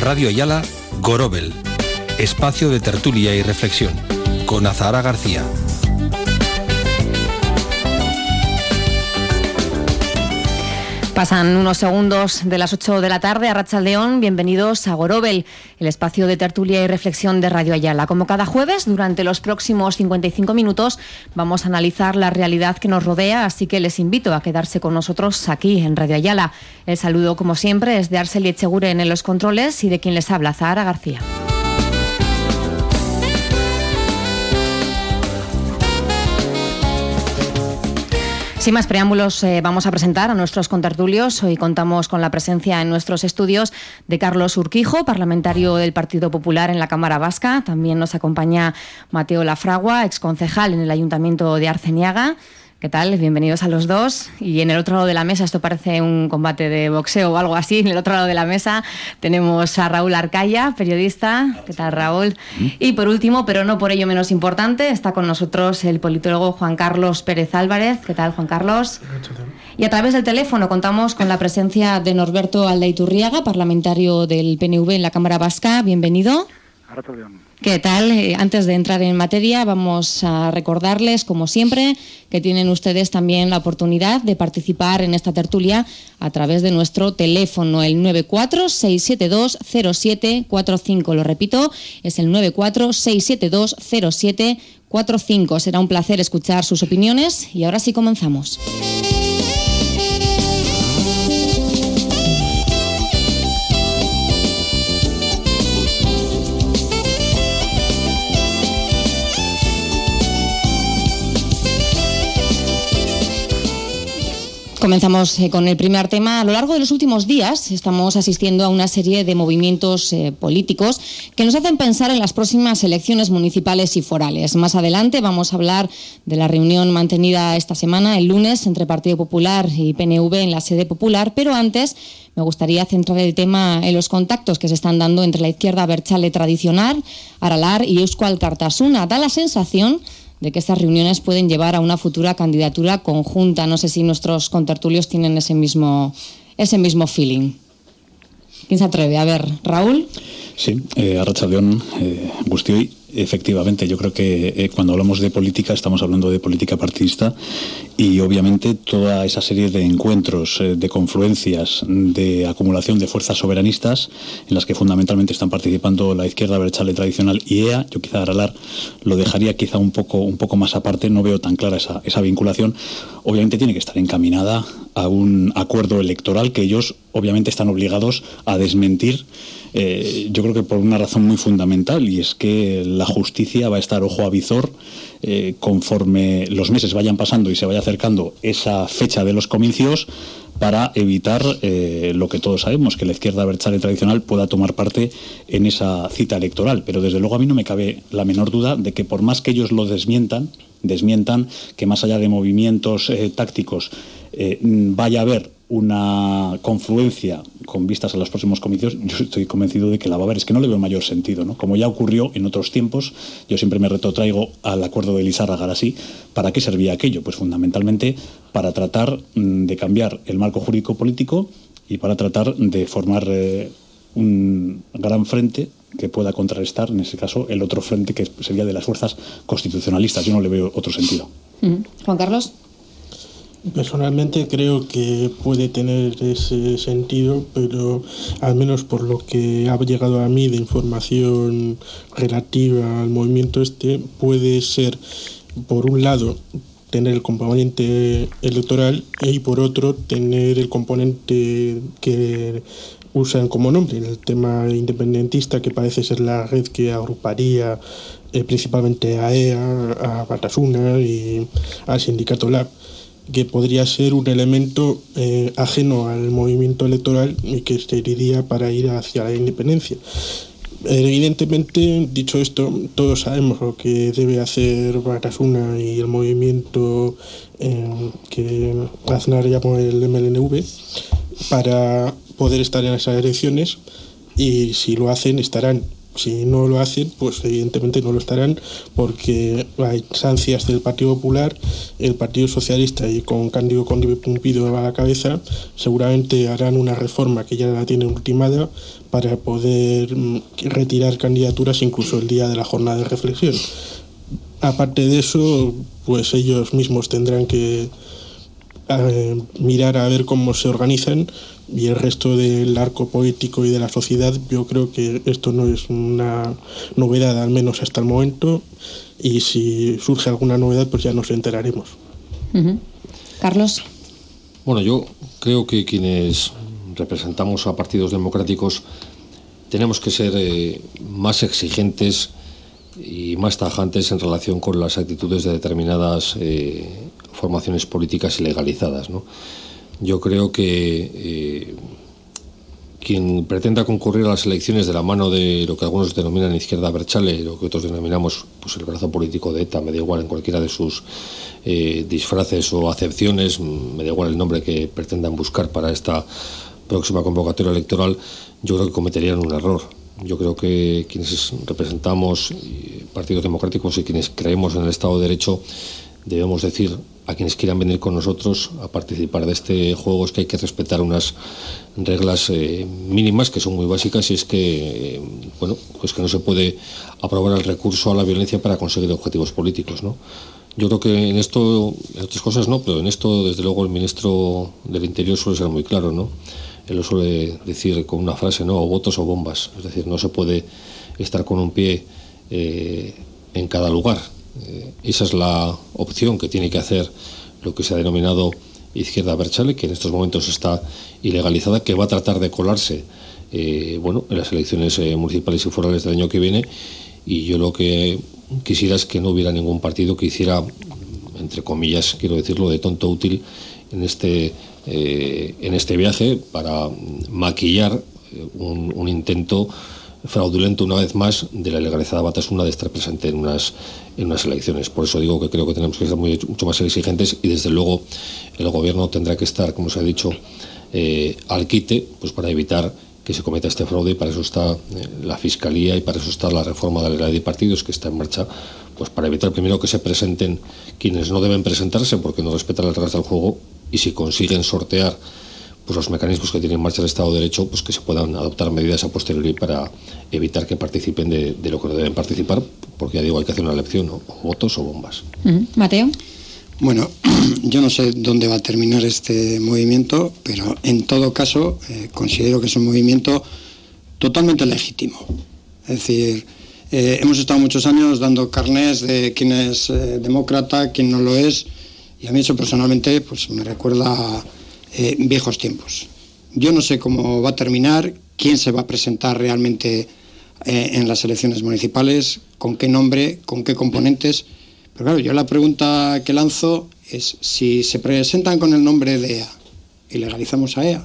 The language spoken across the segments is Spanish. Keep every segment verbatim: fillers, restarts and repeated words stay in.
Radio Ayala, Gorobel, espacio de tertulia y reflexión, con Azahara García. Pasan unos segundos de las ocho de la tarde. Arratsaldeón, bienvenidos a Gorobel, el espacio de tertulia y reflexión de Radio Ayala. Como cada jueves, durante los próximos cincuenta y cinco minutos vamos a analizar la realidad que nos rodea, así que les invito a quedarse con nosotros aquí en Radio Ayala. El saludo, como siempre, es de Arceli Echeguren en los controles y de quien les habla, Azahara García. Sin más preámbulos, eh, vamos a presentar a nuestros contertulios. Hoy contamos con la presencia en nuestros estudios de Carlos Urquijo, parlamentario del Partido Popular en la Cámara Vasca. También nos acompaña Mateo Lafragua, exconcejal en el Ayuntamiento de Arceniaga. ¿Qué tal? Bienvenidos a los dos. Y en el otro lado de la mesa, esto parece un combate de boxeo o algo así, en el otro lado de la mesa tenemos a Raúl Arcaya, periodista. ¿Qué tal, Raúl? Y por último, pero no por ello menos importante, está con nosotros el politólogo Juan Carlos Pérez Álvarez. ¿Qué tal, Juan Carlos? Y a través del teléfono contamos con la presencia de Norberto Aldaiturriaga, parlamentario del P N V en la Cámara Vasca. Bienvenido. ¿Qué tal? Eh, antes de entrar en materia, vamos a recordarles, como siempre, que tienen ustedes también la oportunidad de participar en esta tertulia a través de nuestro teléfono, el nueve cuatro seis siete dos cero siete cuatro cinco. Lo repito, es el nueve cuatro seis siete dos cero siete cuatro cinco. Será un placer escuchar sus opiniones y ahora sí comenzamos. Comenzamos eh, con el primer tema. A lo largo de los últimos días estamos asistiendo a una serie de movimientos eh, políticos que nos hacen pensar en las próximas elecciones municipales y forales. Más adelante vamos a hablar de la reunión mantenida esta semana, el lunes, entre Partido Popular y P N V en la sede popular, pero antes me gustaría centrar el tema en los contactos que se están dando entre la izquierda abertzale tradicional, Aralar y Eusko Alkartasuna. Da la sensación de que estas reuniones pueden llevar a una futura candidatura conjunta. No sé si nuestros contertulios tienen ese mismo, ese mismo feeling. ¿Quién se atreve? A ver, Raúl. Sí, eh, Arratsaldeón, eh, Guztioi. Efectivamente, yo creo que eh, cuando hablamos de política estamos hablando de política partidista y obviamente toda esa serie de encuentros, eh, de confluencias, de acumulación de fuerzas soberanistas en las que fundamentalmente están participando la izquierda abertzale tradicional y E A, yo quizá Aralar lo dejaría quizá un poco, un poco más aparte, no veo tan clara esa, esa vinculación. Obviamente tiene que estar encaminada a un acuerdo electoral que ellos obviamente están obligados a desmentir. Eh, yo creo que por una razón muy fundamental, y es que la justicia va a estar ojo a visor eh, conforme los meses vayan pasando y se vaya acercando esa fecha de los comicios, para evitar eh, lo que todos sabemos, que la izquierda abertzale tradicional pueda tomar parte en esa cita electoral. Pero desde luego a mí no me cabe la menor duda de que por más que ellos lo desmientan, desmientan que más allá de movimientos eh, tácticos eh, vaya a haber una confluencia con vistas a los próximos comicios, yo estoy convencido de que la va a haber. Es que no le veo mayor sentido, ¿no? Como ya ocurrió en otros tiempos, yo siempre me retrotraigo al acuerdo de Lizarra-Garasí. ¿Para qué servía aquello? Pues fundamentalmente para tratar de cambiar el marco jurídico político y para tratar de formar eh, un gran frente que pueda contrarrestar, en ese caso, el otro frente que sería de las fuerzas constitucionalistas. Yo no le veo otro sentido. Mm. Juan Carlos. Personalmente creo que puede tener ese sentido, pero al menos por lo que ha llegado a mí de información relativa al movimiento este, puede ser, por un lado, tener el componente electoral y por otro tener el componente que usan como nombre, el tema independentista, que parece ser la red que agruparía eh, principalmente a E A, a Batasuna y al sindicato Lab, que podría ser un elemento eh, ajeno al movimiento electoral y que serviría para ir hacia la independencia. Evidentemente, dicho esto, todos sabemos lo que debe hacer Batasuna y el movimiento eh, que Aznar llamó el M L N V para poder estar en esas elecciones, y si lo hacen estarán Si no lo hacen, pues evidentemente no lo estarán, porque hay ansias del Partido Popular, el Partido Socialista, y con Cándido Conde Pumpido a la cabeza, seguramente harán una reforma que ya la tienen ultimada para poder retirar candidaturas incluso el día de la jornada de reflexión. Aparte de eso, pues ellos mismos tendrán que eh, mirar a ver cómo se organizan, y el resto del arco político y de la sociedad, yo creo que esto no es una novedad, al menos hasta el momento, y si surge alguna novedad, pues ya nos enteraremos. Uh-huh. Carlos. Bueno, yo creo que quienes representamos a partidos democráticos tenemos que ser eh, más exigentes y más tajantes en relación con las actitudes de determinadas eh, formaciones políticas ilegalizadas, ¿no? Yo creo que eh, quien pretenda concurrir a las elecciones de la mano de lo que algunos denominan izquierda abertzale, lo que otros denominamos pues el brazo político de ETA, me da igual en cualquiera de sus eh, disfraces o acepciones, me da igual el nombre que pretendan buscar para esta próxima convocatoria electoral, yo creo que cometerían un error. Yo creo que quienes representamos partidos democráticos y quienes creemos en el Estado de Derecho debemos decir a quienes quieran venir con nosotros a participar de este juego es que hay que respetar unas reglas eh, mínimas que son muy básicas, y es que eh, bueno, pues que no se puede aprobar el recurso a la violencia para conseguir objetivos políticos, ¿no? Yo creo que en esto, en otras cosas no, pero en esto desde luego el ministro del Interior suele ser muy claro, ¿no? Él lo suele decir con una frase, ¿no? O votos o bombas, es decir, no se puede estar con un pie eh, en cada lugar. Eh, esa es la opción que tiene que hacer lo que se ha denominado izquierda abertzale, que en estos momentos está ilegalizada, que va a tratar de colarse eh, bueno, en las elecciones eh, municipales y forales del año que viene, y yo lo que quisiera es que no hubiera ningún partido que hiciera, entre comillas, quiero decirlo, de tonto útil en este, eh, en este viaje para maquillar un, un intento fraudulento una vez más de la ilegalizada Batasuna de estar presente en unas, en unas elecciones. Por eso digo que creo que tenemos que ser muy, mucho más exigentes, y desde luego el gobierno tendrá que estar, como se ha dicho, eh, al quite, pues para evitar que se cometa este fraude, y para eso está eh, la Fiscalía, y para eso está la reforma de la ley de partidos que está en marcha, pues para evitar primero que se presenten quienes no deben presentarse porque no respetan las reglas del juego, y si consiguen sortear pues los mecanismos que tiene en marcha el Estado de Derecho, pues que se puedan adoptar medidas a posteriori para evitar que participen de, de lo que no deben participar, porque ya digo, hay que hacer una elección, ¿no? O votos o bombas. Uh-huh. Mateo. Bueno, yo no sé dónde va a terminar este movimiento, pero en todo caso eh, considero que es un movimiento totalmente legítimo. Es decir, eh, hemos estado muchos años dando carnés de quién es eh, demócrata, quién no lo es, y a mí eso personalmente pues me recuerda Eh, viejos tiempos. Yo no sé cómo va a terminar, quién se va a presentar realmente eh, en las elecciones municipales, con qué nombre, con qué componentes, pero claro, yo la pregunta que lanzo es si se presentan con el nombre de E A y legalizamos a E A.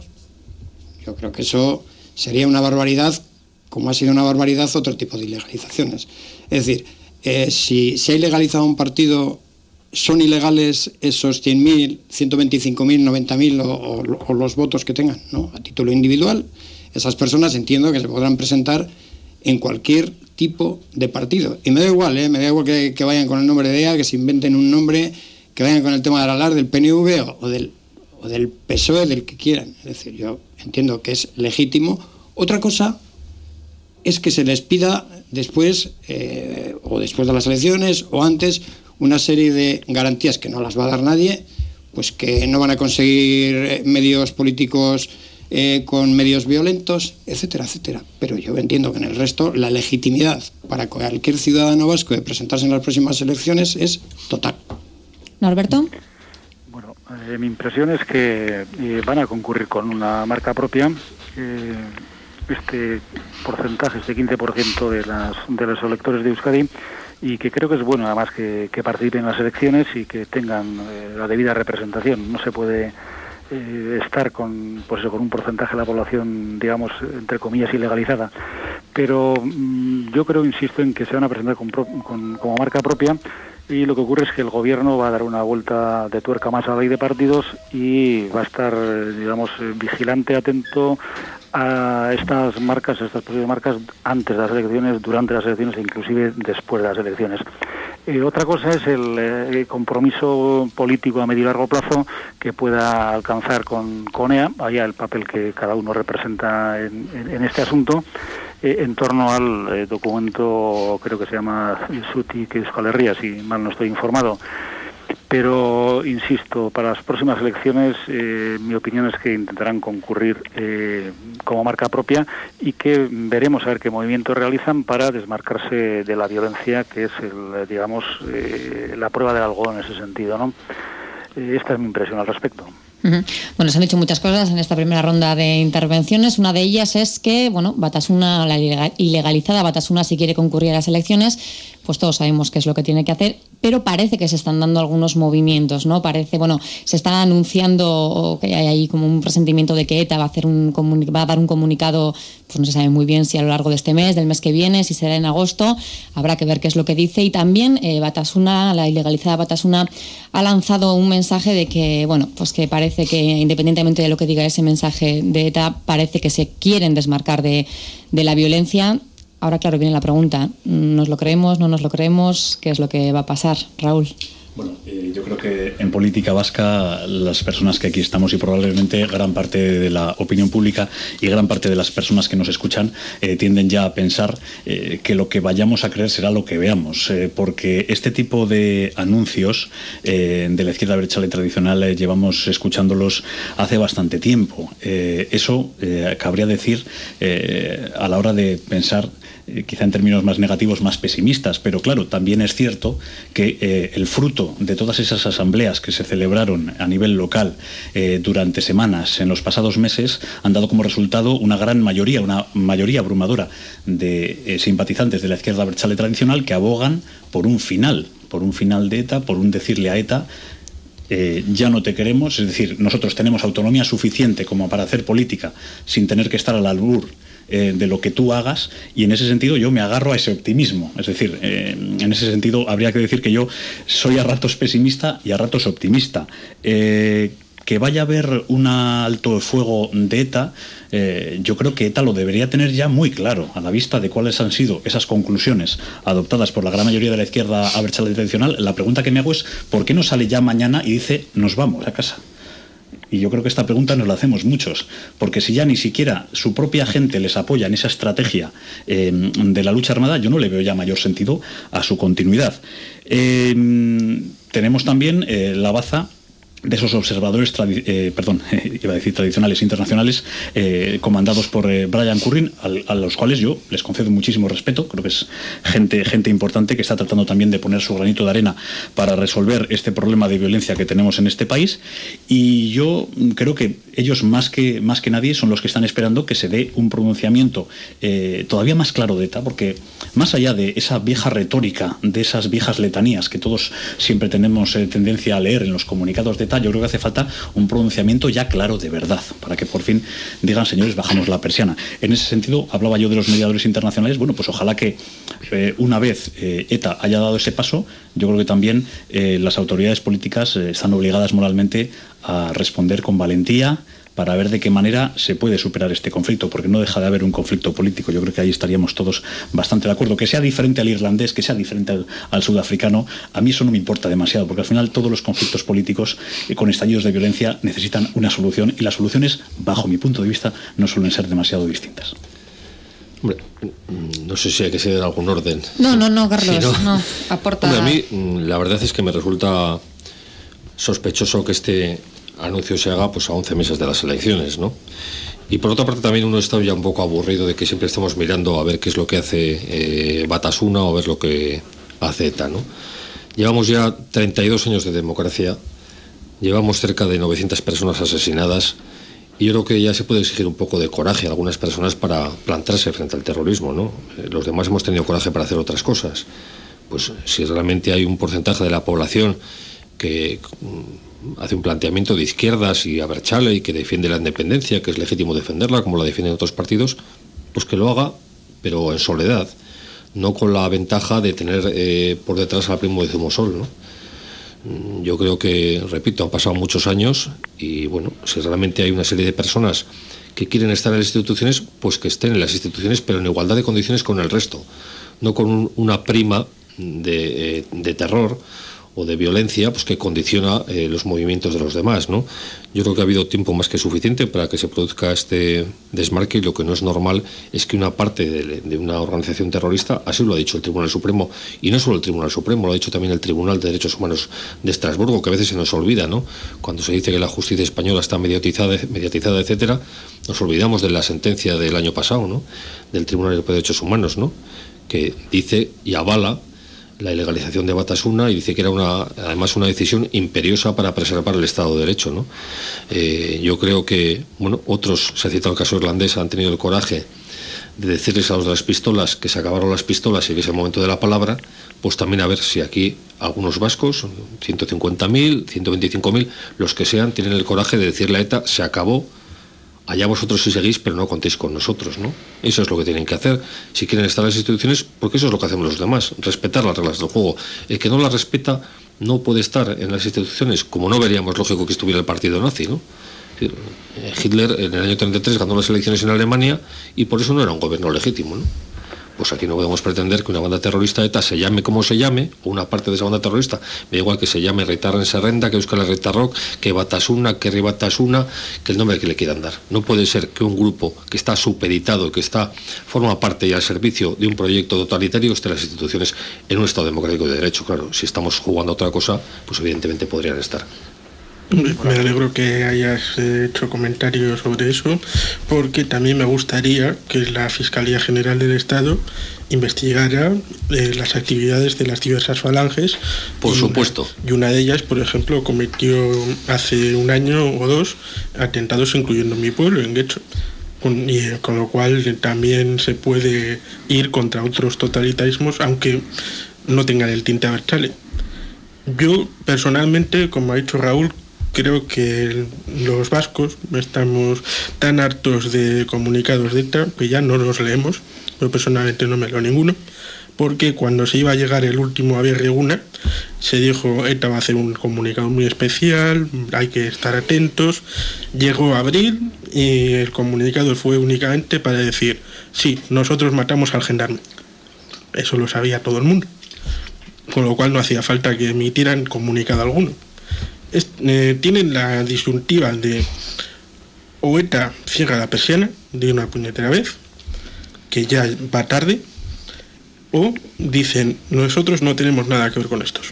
Yo creo que eso sería una barbaridad, como ha sido una barbaridad otro tipo de ilegalizaciones. Es decir, eh, si se ha ilegalizado un partido, ¿son ilegales esos cien mil, ciento veinticinco mil, noventa mil o, o, o los votos que tengan, ¿no? A título individual, esas personas entiendo que se podrán presentar en cualquier tipo de partido. Y me da igual, ¿eh? Me da igual que, que vayan con el nombre de E A, que se inventen un nombre, que vayan con el tema del alar del P N V o, o, del, o del P S O E, del que quieran. Es decir, yo entiendo que es legítimo. Otra cosa es que se les pida después, eh, o después de las elecciones, o antes, una serie de garantías que no las va a dar nadie, pues que no van a conseguir medios políticos eh, con medios violentos, etcétera, etcétera. Pero yo entiendo que en el resto la legitimidad para cualquier ciudadano vasco de presentarse en las próximas elecciones es total. Norberto. Bueno, eh, mi impresión es que eh, van a concurrir con una marca propia. Eh, este porcentaje, este quince por ciento de, las, de los electores de Euskadi, y que creo que es bueno además que, que participen en las elecciones y que tengan eh, la debida representación. No se puede eh, estar con pues con un porcentaje de la población, digamos, entre comillas, ilegalizada. Pero mmm, yo creo, insisto, en que se van a presentar con, con, como marca propia, y lo que ocurre es que el gobierno va a dar una vuelta de tuerca más a la ley de partidos y va a estar, digamos, vigilante, atento a estas marcas, a estas posibles marcas antes de las elecciones, durante las elecciones e inclusive después de las elecciones. Eh, otra cosa es el eh, compromiso político a medio y largo plazo que pueda alcanzar con, con E A, allá el papel que cada uno representa en, en, en este asunto, eh, en torno al eh, documento, creo que se llama Zutik Euskal Herria, si mal no estoy informado. Pero, insisto, para las próximas elecciones eh, mi opinión es que intentarán concurrir eh, como marca propia y que veremos a ver qué movimientos realizan para desmarcarse de la violencia, que es, el, digamos, eh, la prueba del algodón en ese sentido, ¿no? Eh, esta es mi impresión al respecto. Uh-huh. Bueno, se han dicho muchas cosas en esta primera ronda de intervenciones. Una de ellas es que, bueno, Batasuna, la ilegalizada Batasuna, si quiere concurrir a las elecciones, pues todos sabemos qué es lo que tiene que hacer, pero parece que se están dando algunos movimientos, ¿no? Parece, bueno, se está anunciando que hay ahí como un presentimiento de que ETA va a hacer un comuni- va a dar un comunicado, pues no se sabe muy bien si a lo largo de este mes, del mes que viene, si será en agosto, habrá que ver qué es lo que dice. Y también eh, Batasuna, la ilegalizada Batasuna, ha lanzado un mensaje de que, bueno, pues que parece que independientemente de lo que diga ese mensaje de ETA, parece que se quieren desmarcar de, de la violencia. Ahora, claro, viene la pregunta, ¿nos lo creemos, no nos lo creemos? ¿Qué es lo que va a pasar, Raúl? Bueno, eh, yo creo que en política vasca las personas que aquí estamos y probablemente gran parte de la opinión pública y gran parte de las personas que nos escuchan eh, tienden ya a pensar eh, que lo que vayamos a creer será lo que veamos, eh, porque este tipo de anuncios eh, de la izquierda abertzale tradicional eh, llevamos escuchándolos hace bastante tiempo. Eh, eso eh, cabría decir eh, a la hora de pensar quizá en términos más negativos, más pesimistas, pero claro, también es cierto que eh, el fruto de todas esas asambleas que se celebraron a nivel local eh, durante semanas en los pasados meses han dado como resultado una gran mayoría, una mayoría abrumadora de eh, simpatizantes de la izquierda abertzale tradicional que abogan por un final, por un final de ETA, por un decirle a ETA Eh, ya no te queremos, es decir, nosotros tenemos autonomía suficiente como para hacer política sin tener que estar al albur eh, de lo que tú hagas, y en ese sentido yo me agarro a ese optimismo, es decir, eh, en ese sentido habría que decir que yo soy a ratos pesimista y a ratos optimista. Eh, que vaya a haber un alto fuego de ETA, eh, yo creo que ETA lo debería tener ya muy claro, a la vista de cuáles han sido esas conclusiones adoptadas por la gran mayoría de la izquierda abertzale tradicional. La pregunta que me hago es, ¿por qué no sale ya mañana y dice, nos vamos a casa? Y yo creo que esta pregunta nos la hacemos muchos, porque si ya ni siquiera su propia gente les apoya en esa estrategia eh, de la lucha armada, yo no le veo ya mayor sentido a su continuidad. Eh, tenemos también eh, la baza de esos observadores, tradi- eh, perdón, iba a decir tradicionales, internacionales, eh, comandados por eh, Brian Currin, al, a los cuales yo les concedo muchísimo respeto. Creo que es gente, gente importante que está tratando también de poner su granito de arena para resolver este problema de violencia que tenemos en este país, y yo creo que ellos más que, más que nadie son los que están esperando que se dé un pronunciamiento eh, todavía más claro de ETA, porque más allá de esa vieja retórica, de esas viejas letanías que todos siempre tenemos eh, tendencia a leer en los comunicados de ETA, yo creo que hace falta un pronunciamiento ya claro de verdad, para que por fin digan, señores, bajamos la persiana. En ese sentido, hablaba yo de los mediadores internacionales. Bueno, pues ojalá que eh, una vez eh, ETA haya dado ese paso, yo creo que también eh, las autoridades políticas eh, están obligadas moralmente a responder con valentía, para ver de qué manera se puede superar este conflicto, porque no deja de haber un conflicto político. Yo creo que ahí estaríamos todos bastante de acuerdo. Que sea diferente al irlandés, que sea diferente al, al sudafricano, a mí eso no me importa demasiado, porque al final todos los conflictos políticos eh, con estallidos de violencia necesitan una solución, y las soluciones, bajo mi punto de vista, no suelen ser demasiado distintas. Hombre, no sé si hay que seguir en algún orden. No, no, no, Carlos, si no, no, aporta... Hombre, a mí la verdad es que me resulta sospechoso que este anuncio se haga pues a once meses de las elecciones, ¿no? Y por otra parte también uno está ya un poco aburrido de que siempre estamos mirando a ver qué es lo que hace eh, Batasuna o a ver lo que hace ETA, ¿no? Llevamos ya treinta y dos años de democracia, llevamos cerca de novecientas personas asesinadas, y yo creo que ya se puede exigir un poco de coraje a algunas personas para plantarse frente al terrorismo, ¿no? Los demás hemos tenido coraje para hacer otras cosas. Pues si realmente hay un porcentaje de la población que hace un planteamiento de izquierdas y abertzale y que defiende la independencia, que es legítimo defenderla, como la defienden otros partidos, pues que lo haga, pero en soledad. no con la ventaja de tener eh, por detrás al primo de Zumosol, ¿no? Yo creo que, repito, han pasado muchos años y, bueno, si realmente hay una serie de personas que quieren estar en las instituciones, pues que estén en las instituciones, pero en igualdad de condiciones con el resto, no con un, una prima de, eh, de terror o de violencia, pues que condiciona eh, los movimientos de los demás, ¿no? Yo creo que ha habido tiempo más que suficiente para que se produzca este desmarque, y lo que no es normal es que una parte de, de una organización terrorista, así lo ha dicho el Tribunal Supremo, y no solo el Tribunal Supremo, lo ha dicho también el Tribunal de Derechos Humanos de Estrasburgo, que a veces se nos olvida, ¿no? Cuando se dice que la justicia española está mediatizada, mediatizada, etcétera, nos olvidamos de la sentencia del año pasado, ¿no? Del Tribunal Europeo de Derechos Humanos, ¿no? Que dice y avala la ilegalización de Batasuna, y dice que era una, además una decisión imperiosa para preservar el Estado de Derecho, ¿no? Eh, yo creo que, bueno, otros, se ha citado el caso irlandés, han tenido el coraje de decirles a los de las pistolas que se acabaron las pistolas y que es el momento de la palabra, pues también a ver si aquí algunos vascos, ciento cincuenta mil, ciento veinticinco mil, los que sean, tienen el coraje de decirle a ETA, se acabó, allá vosotros si seguís, pero no contéis con nosotros, ¿no? Eso es lo que tienen que hacer si quieren estar en las instituciones, porque eso es lo que hacemos los demás, respetar las reglas del juego. El que no las respeta no puede estar en las instituciones, como no veríamos lógico que estuviera el partido nazi, ¿no? Hitler en el año treinta y tres ganó las elecciones en Alemania y por eso no era un gobierno legítimo, ¿no? Pues aquí no podemos pretender que una banda terrorista ETA se llame como se llame, o una parte de esa banda terrorista, me da igual que se llame Retarren Serrenda, que Euskal Herritarrok, que Batasuna, que Ribatasuna, que el nombre que le quieran dar. No puede ser que un grupo que está supeditado, que está forma parte y al servicio de un proyecto totalitario esté en las instituciones en un Estado democrático de derecho. Claro, si estamos jugando a otra cosa, pues evidentemente podrían estar. Me alegro que hayas hecho comentarios sobre eso, porque también me gustaría que la Fiscalía General del Estado investigara eh, las actividades de las diversas falanges. Por supuesto. Una, y una de ellas, por ejemplo, cometió hace un año o dos atentados, incluyendo mi pueblo, en Guecho. Con, y, con lo cual también se puede ir contra otros totalitarismos, aunque no tengan el tinte Abertzale. Yo, personalmente, como ha dicho Raúl, creo que los vascos estamos tan hartos de comunicados de ETA que ya no los leemos. Yo personalmente no me leo ninguno, porque cuando se iba a llegar el último Aberri-Eguna se dijo ETA va a hacer un comunicado muy especial, hay que estar atentos. Llegó abril y el comunicado fue únicamente para decir sí, nosotros matamos al gendarme. Eso lo sabía todo el mundo, con lo cual no hacía falta que emitieran comunicado alguno. Es, eh, tienen la disyuntiva de o ETA cierra la persiana de una puñetera vez, que ya va tarde, o dicen nosotros no tenemos nada que ver con estos,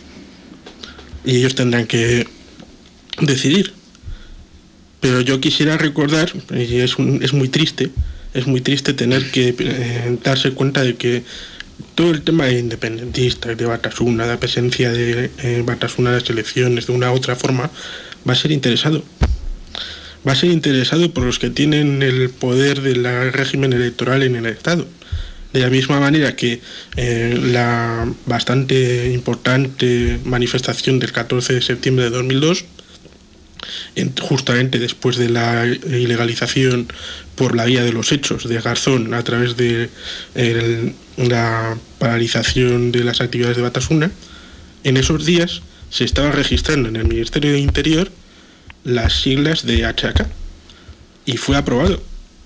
y ellos tendrán que decidir. Pero yo quisiera recordar, y es, un, es muy triste, es muy triste tener que eh, darse cuenta de que todo el tema de independentistas, de Batasuna, la presencia de eh, Batasuna en las elecciones, de una u otra forma, va a ser interesado. Va a ser interesado por los que tienen el poder del régimen electoral en el Estado. De la misma manera que eh, la bastante importante manifestación del catorce de septiembre de dos mil dos, en, justamente después de la ilegalización por la vía de los hechos de Garzón a través de el, la paralización de las actividades de Batasuna, en esos días se estaba registrando en el Ministerio de Interior las siglas de H A K y fue aprobado.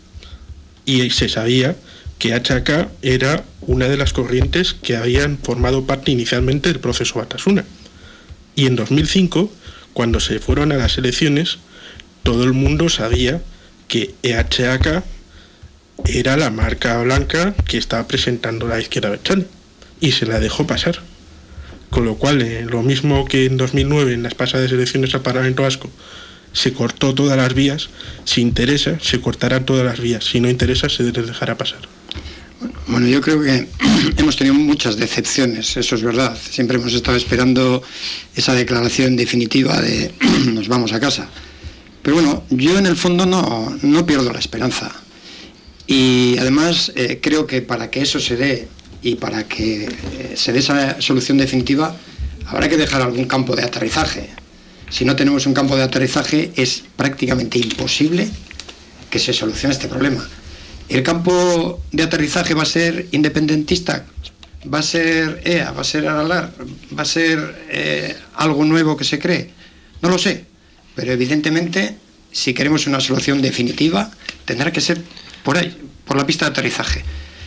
Y se sabía que H A K era una de las corrientes que habían formado parte inicialmente del proceso Batasuna. Y en dos mil cinco, cuando se fueron a las elecciones, todo el mundo sabía que H A K era la marca blanca que estaba presentando la izquierda Abertzale y se la dejó pasar. Con lo cual, eh, lo mismo que en dos mil nueve, en las pasadas elecciones al Parlamento Vasco, se cortó todas las vías, si interesa, se cortarán todas las vías, si no interesa, se les dejará pasar. Bueno, yo creo que hemos tenido muchas decepciones, eso es verdad. Siempre hemos estado esperando esa declaración definitiva de nos vamos a casa. Pero bueno, yo en el fondo no, no pierdo la esperanza. Y además eh, creo que para que eso se dé y para que eh, se dé esa solución definitiva, habrá que dejar algún campo de aterrizaje. Si no tenemos un campo de aterrizaje, es prácticamente imposible que se solucione este problema. ¿El campo de aterrizaje va a ser independentista? ¿Va a ser E A? ¿Va a ser Aralar? ¿Va a ser eh, algo nuevo que se cree? No lo sé, pero evidentemente si queremos una solución definitiva tendrá que ser por ahí, por la pista de aterrizaje.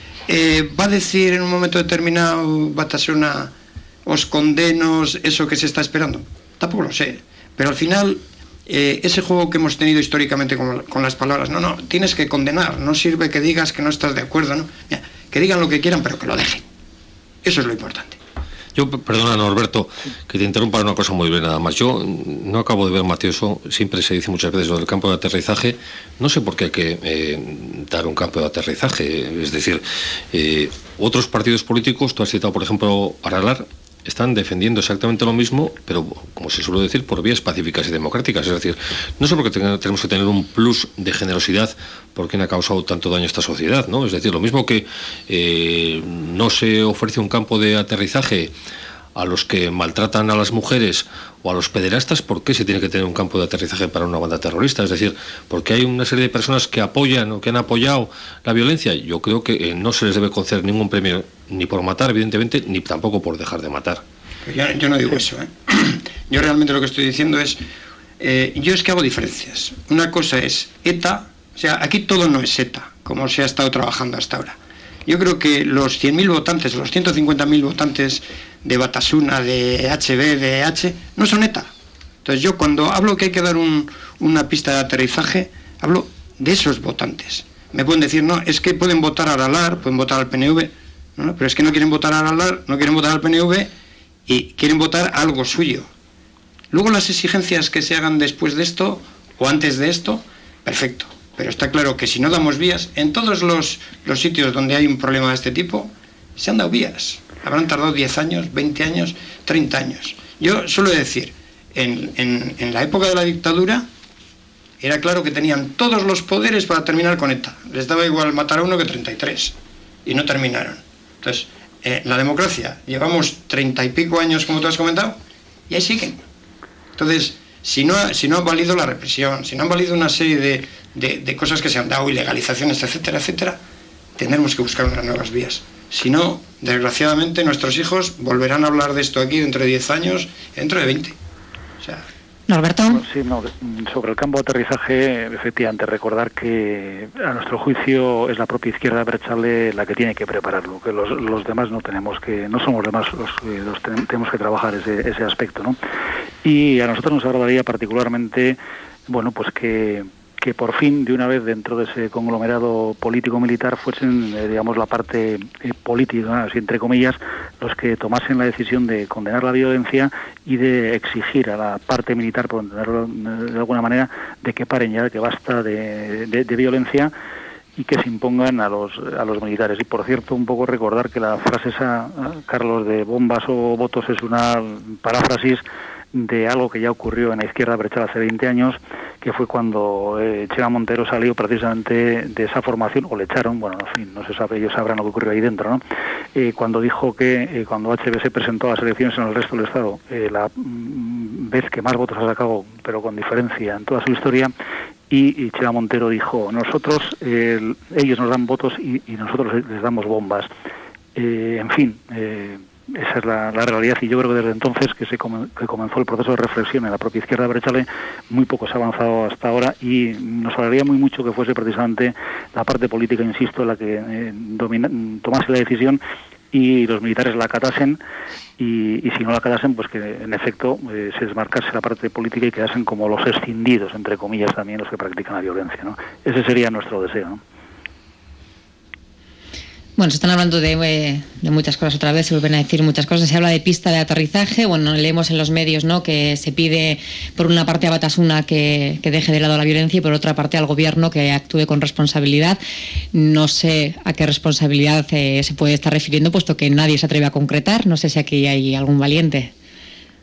Eh, ¿Va a decir en un momento determinado Batasuna, os condeno, eso que se está esperando? Tampoco lo sé, pero al final eh, ese juego que hemos tenido históricamente con, con las palabras, no, no, tienes que condenar, no sirve que digas que no estás de acuerdo, ¿no? Mira, que digan lo que quieran, pero que lo dejen. Eso es lo importante. Yo, perdona, Norberto, que te interrumpa una cosa muy breve nada más. Yo no acabo de ver, Mateo, eso siempre se dice muchas veces, lo del campo de aterrizaje. No sé por qué hay que eh, dar un campo de aterrizaje. Es decir, eh, otros partidos políticos, tú has citado, por ejemplo, Aralar, están defendiendo exactamente lo mismo, pero, como se suele decir, por vías pacíficas y democráticas. Es decir, no sé por qué tenemos que tener un plus de generosidad por quien ha causado tanto daño a esta sociedad, ¿no? Es decir, lo mismo que eh, no se ofrece un campo de aterrizaje a los que maltratan a las mujeres o a los pederastas, ¿por qué se tiene que tener un campo de aterrizaje para una banda terrorista? Es decir, porque hay una serie de personas que apoyan o que han apoyado la violencia. Yo creo que eh, no se les debe conceder ningún premio ni por matar, evidentemente, ni tampoco por dejar de matar. Yo, yo no digo eso, ¿eh? Yo realmente lo que estoy diciendo es, eh, yo es que hago diferencias. Una cosa es ETA, o sea, aquí todo no es ETA, como se ha estado trabajando hasta ahora. Yo creo que los cien mil votantes, los ciento cincuenta mil votantes de Batasuna, de H B, de H, no son ETA. Entonces yo cuando hablo que hay que dar un, una pista de aterrizaje, hablo de esos votantes. Me pueden decir, no, es que pueden votar a Aralar, pueden votar al P N V, no, pero es que no quieren votar a Aralar, no quieren votar al P N V y quieren votar algo suyo. Luego las exigencias que se hagan después de esto o antes de esto, perfecto. Pero está claro que si no damos vías, en todos los, los sitios donde hay un problema de este tipo, se han dado vías. Habrán tardado diez años, veinte años, treinta años. Yo suelo decir, en, en, en la época de la dictadura, era claro que tenían todos los poderes para terminar con ETA. Les daba igual matar a uno que treinta y tres. Y no terminaron. Entonces, eh, la democracia, llevamos treinta y pico años, como tú has comentado, y ahí siguen. Entonces, si no, si no han valido la represión, si no han valido una serie de, de, de cosas que se han dado, ilegalizaciones, etcétera, etcétera, tendremos que buscar unas nuevas vías. Si no, desgraciadamente, nuestros hijos volverán a hablar de esto aquí dentro de diez años, dentro de veinte. O sea... Norberto. Sí, no, sobre el campo de aterrizaje, efectivamente, recordar que a nuestro juicio es la propia izquierda abertzale la que tiene que prepararlo, que los, los demás no tenemos que, no somos los demás los que los ten, tenemos que trabajar ese, ese aspecto, ¿no? Y a nosotros nos agradaría particularmente, bueno, pues que que por fin, de una vez, dentro de ese conglomerado político-militar, fuesen, eh, digamos, la parte eh, política, así entre comillas, los que tomasen la decisión de condenar la violencia y de exigir a la parte militar, por entenderlo de alguna manera, de que paren ya, que basta de, de, de violencia y que se impongan a los a los militares. Y, por cierto, un poco recordar que la frase esa, Carlos, de bombas o votos, es una paráfrasis de algo que ya ocurrió en la izquierda abertzale hace veinte años, que fue cuando eh, Chema Montero salió precisamente de esa formación, o le echaron, bueno, en fin, no se sabe, ellos sabrán lo que ocurrió ahí dentro, ¿no? Eh, cuando dijo que eh, cuando H B se presentó a las elecciones en el resto del Estado, eh, la mm, vez que más votos ha sacado, pero con diferencia en toda su historia, y, y Chema Montero dijo, nosotros, eh, ellos nos dan votos y, y nosotros les damos bombas. Eh, en fin, eh, esa es la, la realidad, y yo creo que desde entonces que se com que comenzó el proceso de reflexión en la propia izquierda abertzale, muy poco se ha avanzado hasta ahora, y nos alegraría muy mucho que fuese precisamente la parte política, insisto, la que eh, domina, tomase la decisión y los militares la acatasen, y, y si no la acatasen, pues que en efecto eh, se desmarcase la parte política y quedasen como los escindidos, entre comillas, también los que practican la violencia, ¿no? Ese sería nuestro deseo, ¿no? Bueno, se están hablando de, eh, de muchas cosas otra vez, se vuelven a decir muchas cosas. Se habla de pista de aterrizaje. Bueno, leemos en los medios, ¿no?, que se pide por una parte a Batasuna que, que deje de lado la violencia y por otra parte al gobierno que actúe con responsabilidad. No sé a qué responsabilidad eh, se puede estar refiriendo, puesto que nadie se atreve a concretar. No sé si aquí hay algún valiente.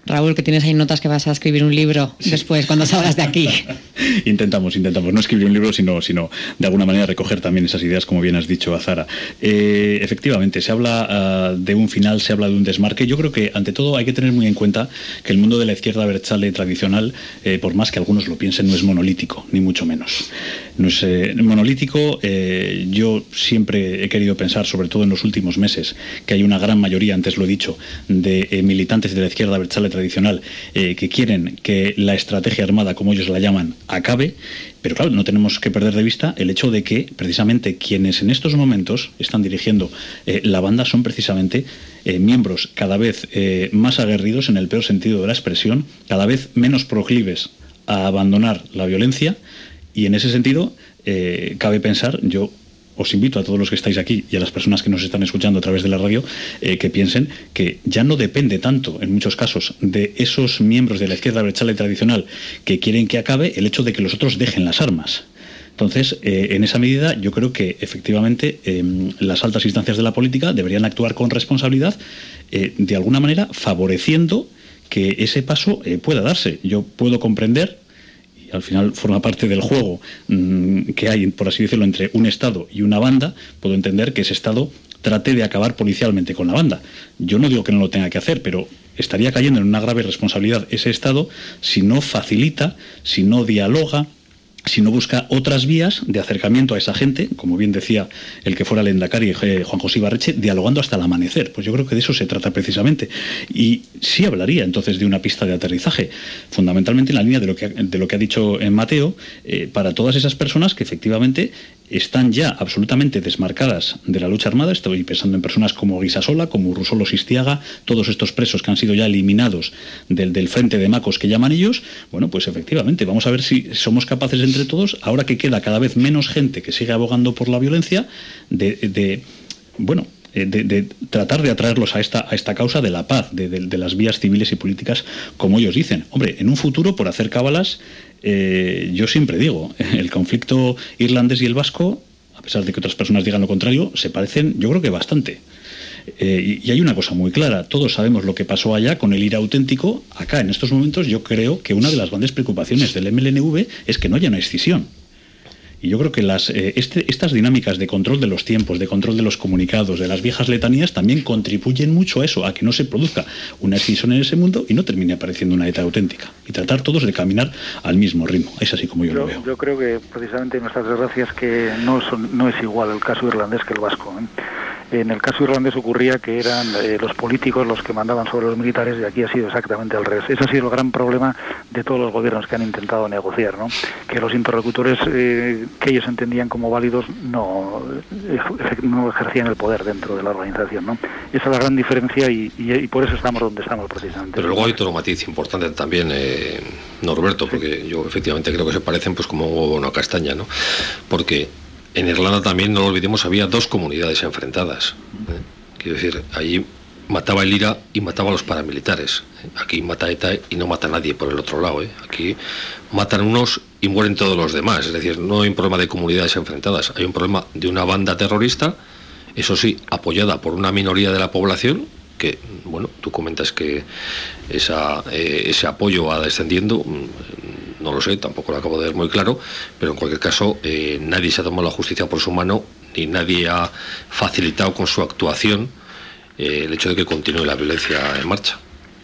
Raúl, que tienes ahí notas que vas a escribir un libro sí. después, cuando salgas de aquí. Intentamos, intentamos no escribir un libro, sino, sino de alguna manera recoger también esas ideas, como bien has dicho, Azara. Eh, efectivamente, se habla uh, de un final, se habla de un desmarque. Yo creo que, ante todo, hay que tener muy en cuenta que el mundo de la izquierda abertzale tradicional, eh, por más que algunos lo piensen, no es monolítico, ni mucho menos. No es eh, monolítico. Eh, yo siempre he querido pensar, sobre todo en los últimos meses, que hay una gran mayoría, antes lo he dicho, de eh, militantes de la izquierda abertzale tradicional eh, que quieren que la estrategia armada, como ellos la llaman, acabe, pero claro, no tenemos que perder de vista el hecho de que precisamente quienes en estos momentos están dirigiendo eh, la banda son precisamente eh, miembros cada vez eh, más aguerridos en el peor sentido de la expresión, cada vez menos proclives a abandonar la violencia, y en ese sentido eh, cabe pensar, yo os invito a todos los que estáis aquí y a las personas que nos están escuchando a través de la radio eh, que piensen que ya no depende tanto, en muchos casos, de esos miembros de la izquierda abertzale tradicional que quieren que acabe el hecho de que los otros dejen las armas. Entonces, eh, en esa medida, yo creo que efectivamente eh, las altas instancias de la política deberían actuar con responsabilidad, eh, de alguna manera favoreciendo que ese paso eh, pueda darse. Yo puedo comprender, al final forma parte del juego mmm, que hay, por así decirlo, entre un Estado y una banda, puedo entender que ese Estado trate de acabar policialmente con la banda. Yo no digo que no lo tenga que hacer, pero estaría cayendo en una grave responsabilidad ese Estado si no facilita, si no dialoga, si no busca otras vías de acercamiento a esa gente, como bien decía el que fuera el Lehendakari, eh, Juan José Ibarretxe, dialogando hasta el amanecer. Pues yo creo que de eso se trata precisamente. Y sí hablaría entonces de una pista de aterrizaje, fundamentalmente en la línea de lo que, de lo que ha dicho eh, Mateo, eh, para todas esas personas que efectivamente están ya absolutamente desmarcadas de la lucha armada. Estoy pensando en personas como Guisasola, como Urrusola Sistiaga, todos estos presos que han sido ya eliminados del, del frente de Macos que llaman ellos. Bueno, pues efectivamente, vamos a ver si somos capaces de entre todos, ahora que queda cada vez menos gente que sigue abogando por la violencia, de, de bueno, de, de tratar de atraerlos a esta, a esta causa de la paz, de, de, de las vías civiles y políticas, como ellos dicen. Hombre, en un futuro, por hacer cábalas, eh, yo siempre digo, el conflicto irlandés y el vasco, a pesar de que otras personas digan lo contrario, se parecen, yo creo que bastante. Eh, y, y hay una cosa muy clara, todos sabemos lo que pasó allá con el I R A auténtico. Acá, en estos momentos, yo creo que una de las grandes preocupaciones del M L N V es que no haya una escisión. Y yo creo que las, eh, este, estas dinámicas de control de los tiempos, de control de los comunicados, de las viejas letanías, también contribuyen mucho a eso, a que no se produzca una escisión en ese mundo y no termine apareciendo una ETA auténtica. Y tratar todos de caminar al mismo ritmo. Es así como yo, yo lo veo. Yo creo que precisamente nuestras desgracias que no, son, no es igual el caso irlandés que el vasco, ¿eh? En el caso irlandés ocurría que eran eh, los políticos los que mandaban sobre los militares, y aquí ha sido exactamente al revés. Ese ha sido el gran problema de todos los gobiernos que han intentado negociar, ¿no? Que los interlocutores eh, que ellos entendían como válidos no, eh, no ejercían el poder dentro de la organización, ¿no? Esa es la gran diferencia y, y, y por eso estamos donde estamos precisamente. Pero luego hay otro matiz importante también, eh, Norberto, porque sí. Yo efectivamente creo que se parecen pues como un huevo a una castaña, ¿no? Porque en Irlanda también, no lo olvidemos, había dos comunidades enfrentadas. ¿eh? Quiero decir, allí mataba el I R A y mataba a los paramilitares. ¿eh? Aquí mata ETA y no mata a nadie por el otro lado. ¿eh? Aquí matan unos y mueren todos los demás. Es decir, no hay un problema de comunidades enfrentadas, hay un problema de una banda terrorista, eso sí, apoyada por una minoría de la población, que, bueno, tú comentas que esa, eh, ese apoyo va descendiendo. No lo sé, tampoco lo acabo de ver muy claro, pero en cualquier caso eh, nadie se ha tomado la justicia por su mano, ni nadie ha facilitado con su actuación eh, el hecho de que continúe la violencia en marcha.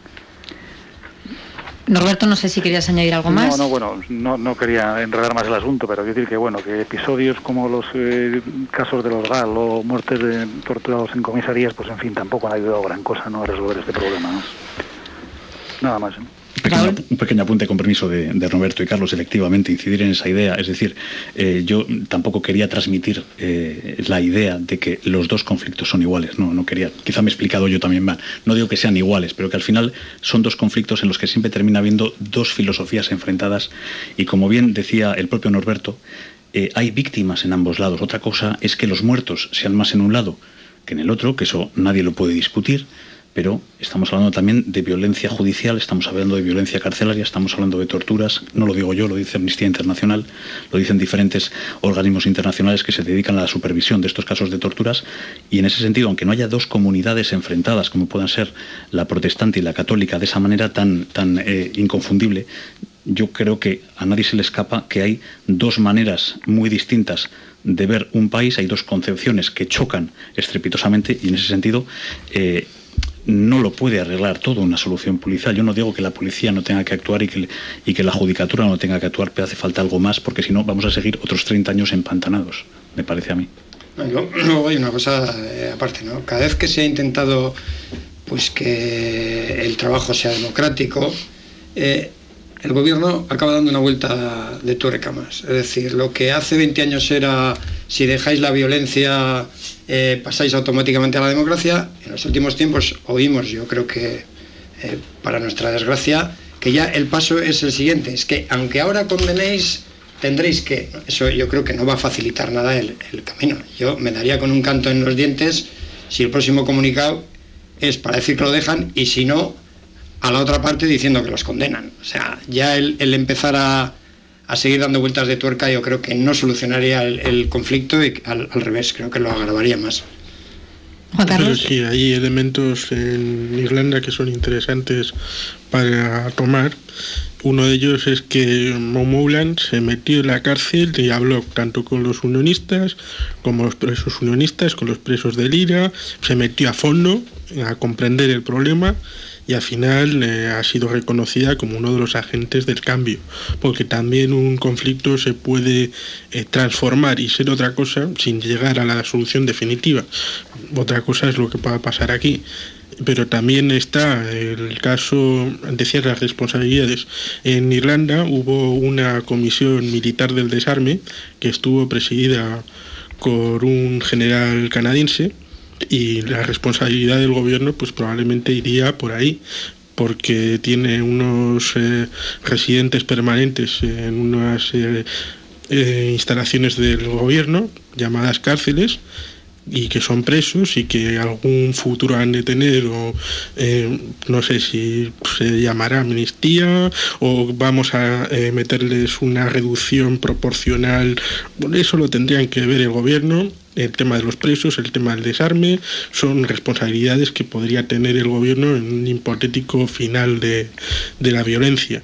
Norberto, no sé si querías añadir algo más. No, no, bueno, no, no quería enredar más el asunto, pero quiero decir que, bueno, que episodios como los eh, casos de los G A L o muertes de torturados en comisarías, pues en fin, tampoco han ayudado gran cosa, ¿no?, a resolver este problema, ¿no? Nada más, ¿eh? Pequeño, un pequeño apunte con permiso de, de Roberto y Carlos, efectivamente, incidir en esa idea. Es decir, eh, yo tampoco quería transmitir eh, la idea de que los dos conflictos son iguales. No, no quería, quizá me he explicado yo también mal. No digo que sean iguales, pero que al final son dos conflictos en los que siempre termina habiendo dos filosofías enfrentadas. Y como bien decía el propio Norberto, eh, hay víctimas en ambos lados. Otra cosa es que los muertos sean más en un lado que en el otro, que eso nadie lo puede discutir. pero estamos hablando también de violencia judicial, estamos hablando de violencia carcelaria, estamos hablando de torturas, no lo digo yo, lo dice Amnistía Internacional, lo dicen diferentes organismos internacionales que se dedican a la supervisión de estos casos de torturas, y en ese sentido, aunque no haya dos comunidades enfrentadas como puedan ser la protestante y la católica de esa manera tan, tan eh, inconfundible, yo creo que a nadie se le escapa que hay dos maneras muy distintas de ver un país, hay dos concepciones que chocan estrepitosamente, y en ese sentido eh, no lo puede arreglar todo una solución policial. Yo no digo que la policía no tenga que actuar y que, y que la judicatura no tenga que actuar, pero hace falta algo más, porque si no vamos a seguir otros treinta años empantanados, me parece a mí. Luego, luego hay una cosa eh, aparte, ¿no? Cada vez que se ha intentado pues que el trabajo sea democrático, eh, el gobierno acaba dando una vuelta de tuerca más. Es decir, lo que hace veinte años era, si dejáis la violencia, eh, pasáis automáticamente a la democracia. En los últimos tiempos oímos, yo creo que, eh, para nuestra desgracia, que ya el paso es el siguiente. Es que, aunque ahora condenéis, tendréis que... Eso yo creo que no va a facilitar nada el, el camino. Yo me daría con un canto en los dientes si el próximo comunicado es para decir que lo dejan, y si no, a la otra parte diciendo que los condenan. O sea, ya el, el empezar a, a seguir dando vueltas de tuerca yo creo que no solucionaría el, el conflicto, y al, al revés, creo que lo agravaría más. Juan Carlos. Pero sí, hay elementos en Irlanda que son interesantes para tomar. Uno de ellos es que O'Moulan se metió en la cárcel y habló tanto con los unionistas como los presos unionistas, con los presos del I R A, se metió a fondo a comprender el problema, y al final eh, ha sido reconocida como uno de los agentes del cambio, porque también un conflicto se puede eh, transformar y ser otra cosa sin llegar a la solución definitiva. Otra cosa es lo que pueda pasar aquí. Pero también está el caso, decías, las responsabilidades. En Irlanda hubo una comisión militar del desarme que estuvo presidida por un general canadiense, y la responsabilidad del gobierno pues probablemente iría por ahí, porque tiene unos eh, residentes permanentes en unas eh, eh, instalaciones del gobierno llamadas cárceles, y que son presos y que algún futuro han de tener, o eh, no sé si se llamará amnistía o vamos a eh, meterles una reducción proporcional. Bueno, eso lo tendrían que ver el gobierno. El tema de los presos, el tema del desarme, son responsabilidades que podría tener el gobierno en un hipotético final de, de la violencia.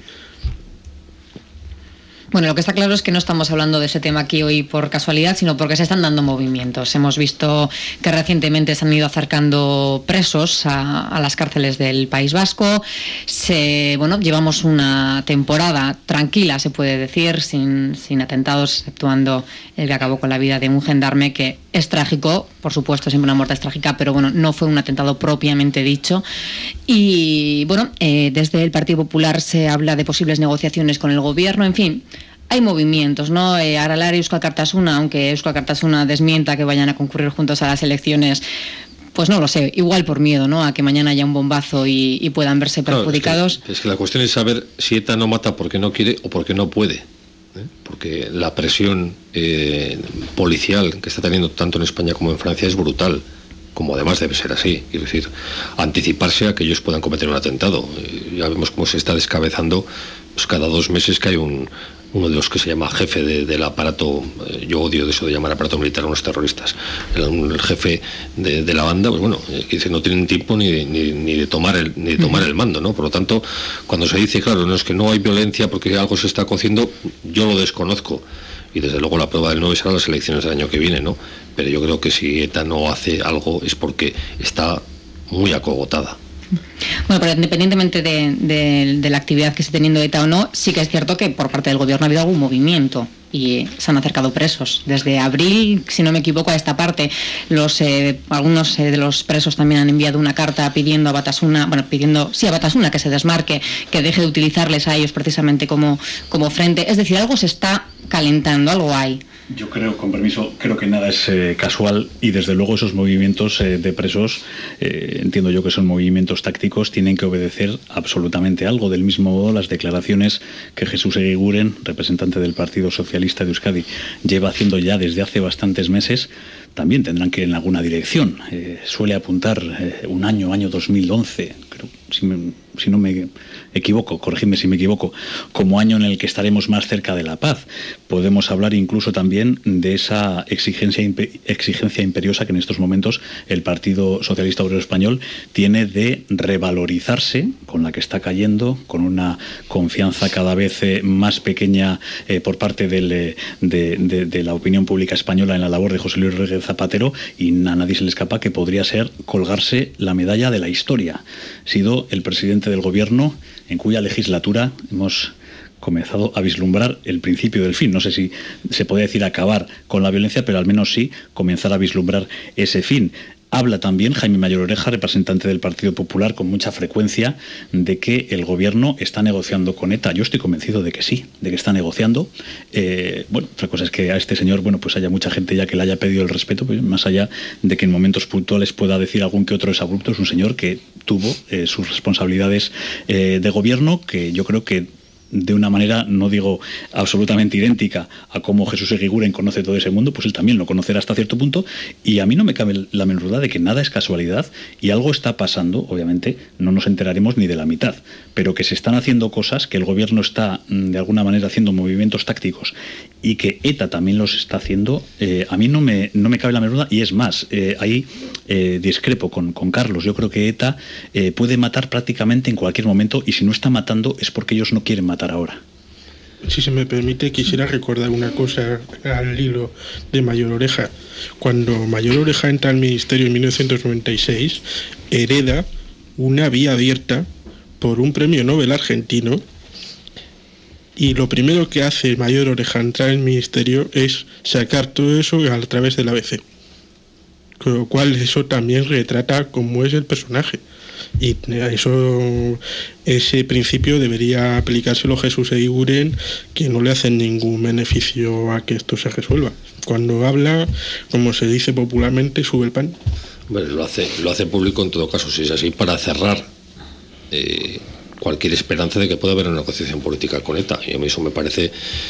Bueno, lo que está claro es que no estamos hablando de ese tema aquí hoy por casualidad, sino porque se están dando movimientos. Hemos visto que recientemente se han ido acercando presos a, a las cárceles del País Vasco. Se, bueno, llevamos una temporada tranquila, se puede decir, sin, sin atentados, exceptuando el que acabó con la vida de un gendarme, que es trágico, por supuesto, siempre una muerte es trágica, pero bueno, no fue un atentado propiamente dicho. Y bueno, eh, desde el Partido Popular se habla de posibles negociaciones con el gobierno, en fin. Hay movimientos, ¿no? Eh, Aralar y Euskal Kartasuna, aunque Euskal Kartasuna desmienta que vayan a concurrir juntos a las elecciones, pues no lo sé, igual por miedo, ¿no? A que mañana haya un bombazo y, y puedan verse perjudicados. Claro, es, que, es que la cuestión es saber si ETA no mata porque no quiere o porque no puede. ¿eh? Porque la presión eh, policial que está teniendo tanto en España como en Francia es brutal, como además debe ser así. Quiero decir, anticiparse a que ellos puedan cometer un atentado. Eh, ya vemos cómo se está descabezando pues, cada dos meses que hay un... uno de los que se llama jefe de, del aparato, eh, yo odio eso de llamar aparato militar a unos terroristas, el, el jefe de, de la banda, pues bueno, eh, que dice, no tienen tiempo ni, ni, ni de tomar el ni de tomar el mando, ¿no? Por lo tanto, cuando se dice, claro, no es que no hay violencia porque algo se está cociendo, yo lo desconozco, y desde luego la prueba del nueve será las elecciones del año que viene, ¿no? Pero yo creo que si ETA no hace algo es porque está muy acogotada. Bueno, pero independientemente de, de, de la actividad que esté teniendo ETA o no, sí que es cierto que por parte del gobierno ha habido algún movimiento y se han acercado presos. Desde abril, si no me equivoco, a esta parte, los eh, algunos eh, de los presos también han enviado una carta pidiendo a Batasuna, bueno, pidiendo, sí, a Batasuna que se desmarque, que deje de utilizarles a ellos precisamente como, como frente. Es decir, algo se está calentando, algo hay. Yo creo, con permiso, creo que nada es eh, casual y desde luego esos movimientos eh, de presos, eh, entiendo yo que son movimientos tácticos, tienen que obedecer absolutamente algo. Del mismo modo, las declaraciones que Jesús Eguiguren, representante del Partido Socialista de Euskadi, lleva haciendo ya desde hace bastantes meses, también tendrán que ir en alguna dirección. Eh, suele apuntar eh, un año, año dos mil once, creo, si, me, si no me equivoco, corregidme si me equivoco, como año en el que estaremos más cerca de la paz. Podemos hablar incluso también de esa exigencia, exigencia imperiosa que en estos momentos el Partido Socialista Obrero Español tiene de revalorizarse, con la que está cayendo, con una confianza cada vez eh, más pequeña eh, por parte del, eh, de, de, de la opinión pública española en la labor de José Luis Rodríguez Zapatero, y a nadie se le escapa que podría ser colgarse la medalla de la historia. Ha sido el presidente del gobierno en cuya legislatura hemos comenzado a vislumbrar el principio del fin. No sé si se puede decir acabar con la violencia, pero al menos sí comenzar a vislumbrar ese fin. Habla también Jaime Mayor Oreja, representante del Partido Popular, con mucha frecuencia de que el gobierno está negociando con ETA. Yo estoy convencido de que sí, de que está negociando. Eh, bueno, otra cosa es que a este señor, bueno, pues haya mucha gente ya que le haya pedido el respeto, pues más allá de que en momentos puntuales pueda decir algún que otro exabrupto, es un señor que tuvo eh, sus responsabilidades eh, de gobierno, que yo creo que de una manera, no digo absolutamente idéntica a cómo Jesús Eguiguren conoce todo ese mundo, pues él también lo conocerá hasta cierto punto, y a mí no me cabe la menor duda de que nada es casualidad y algo está pasando. Obviamente no nos enteraremos ni de la mitad, pero que se están haciendo cosas, que el gobierno está de alguna manera haciendo movimientos tácticos y que ETA también los está haciendo, eh, a mí no me, no me cabe la menor duda, y es más, eh, ahí eh, discrepo con, con Carlos. Yo creo que ETA eh, puede matar prácticamente en cualquier momento, y si no está matando es porque ellos no quieren matar ahora. Si se me permite, quisiera recordar una cosa al hilo de Mayor Oreja. Cuando Mayor Oreja entra al ministerio en mil novecientos noventa y seis, hereda una vía abierta por un premio Nobel argentino, y lo primero que hace Mayor Oreja al entrar al ministerio es sacar todo eso a través del A B C. Con lo cual eso también retrata cómo es el personaje. Y eso, ese principio debería aplicárselo Jesús Eguiguren, que no le hacen ningún beneficio a que esto se resuelva. Cuando habla, como se dice popularmente, sube el pan. Bueno, lo hace, lo hace público en todo caso, si es así, para cerrar eh, cualquier esperanza de que pueda haber una negociación política con ETA. Y a mí eso me parece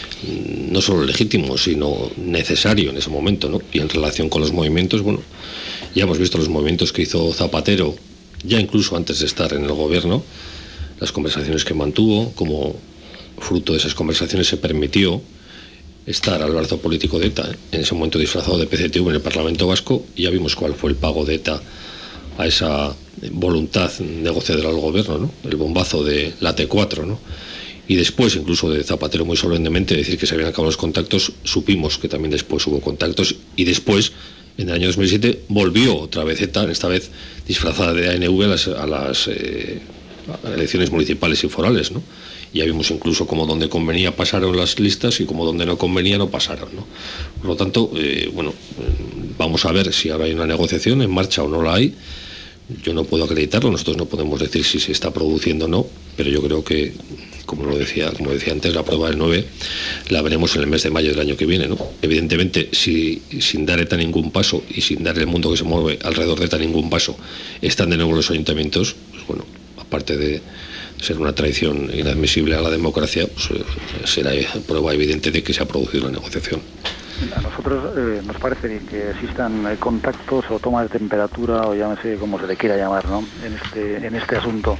no solo legítimo, sino necesario en ese momento, ¿no? Y en relación con los movimientos, bueno, ya hemos visto los movimientos que hizo Zapatero, ya incluso antes de estar en el gobierno, las conversaciones que mantuvo, como fruto de esas conversaciones se permitió estar al brazo político de ETA, ¿eh? En ese momento disfrazado de P C T V en el Parlamento Vasco, y ya vimos cuál fue el pago de ETA a esa voluntad negociadora del gobierno, ¿no? El bombazo de la T cuatro, ¿no? Y después, incluso de Zapatero muy solemnemente decir que se habían acabado los contactos, supimos que también después hubo contactos, y después, en el año dos mil siete, volvió otra vez ETA, esta vez disfrazada de A N V, a las, a las eh, elecciones municipales y forales, ¿no? Ya vimos incluso cómo donde convenía pasaron las listas y cómo donde no convenía no pasaron, ¿no? Por lo tanto, eh, bueno, vamos a ver si ahora hay una negociación en marcha o no la hay. Yo no puedo acreditarlo, nosotros no podemos decir si se está produciendo o no, pero yo creo que, como lo decía, como decía antes, la prueba del nueve la veremos en el mes de mayo del año que viene, ¿no? Evidentemente, si sin dar ETA ningún paso y sin dar el mundo que se mueve alrededor de ETA ningún paso, están de nuevo los ayuntamientos, pues bueno, aparte de ser una traición inadmisible a la democracia, pues será prueba evidente de que se ha producido la negociación. A nosotros eh, nos parece bien que existan eh, contactos o tomas de temperatura, o llámese como se le quiera llamar, ¿no? En este en este asunto.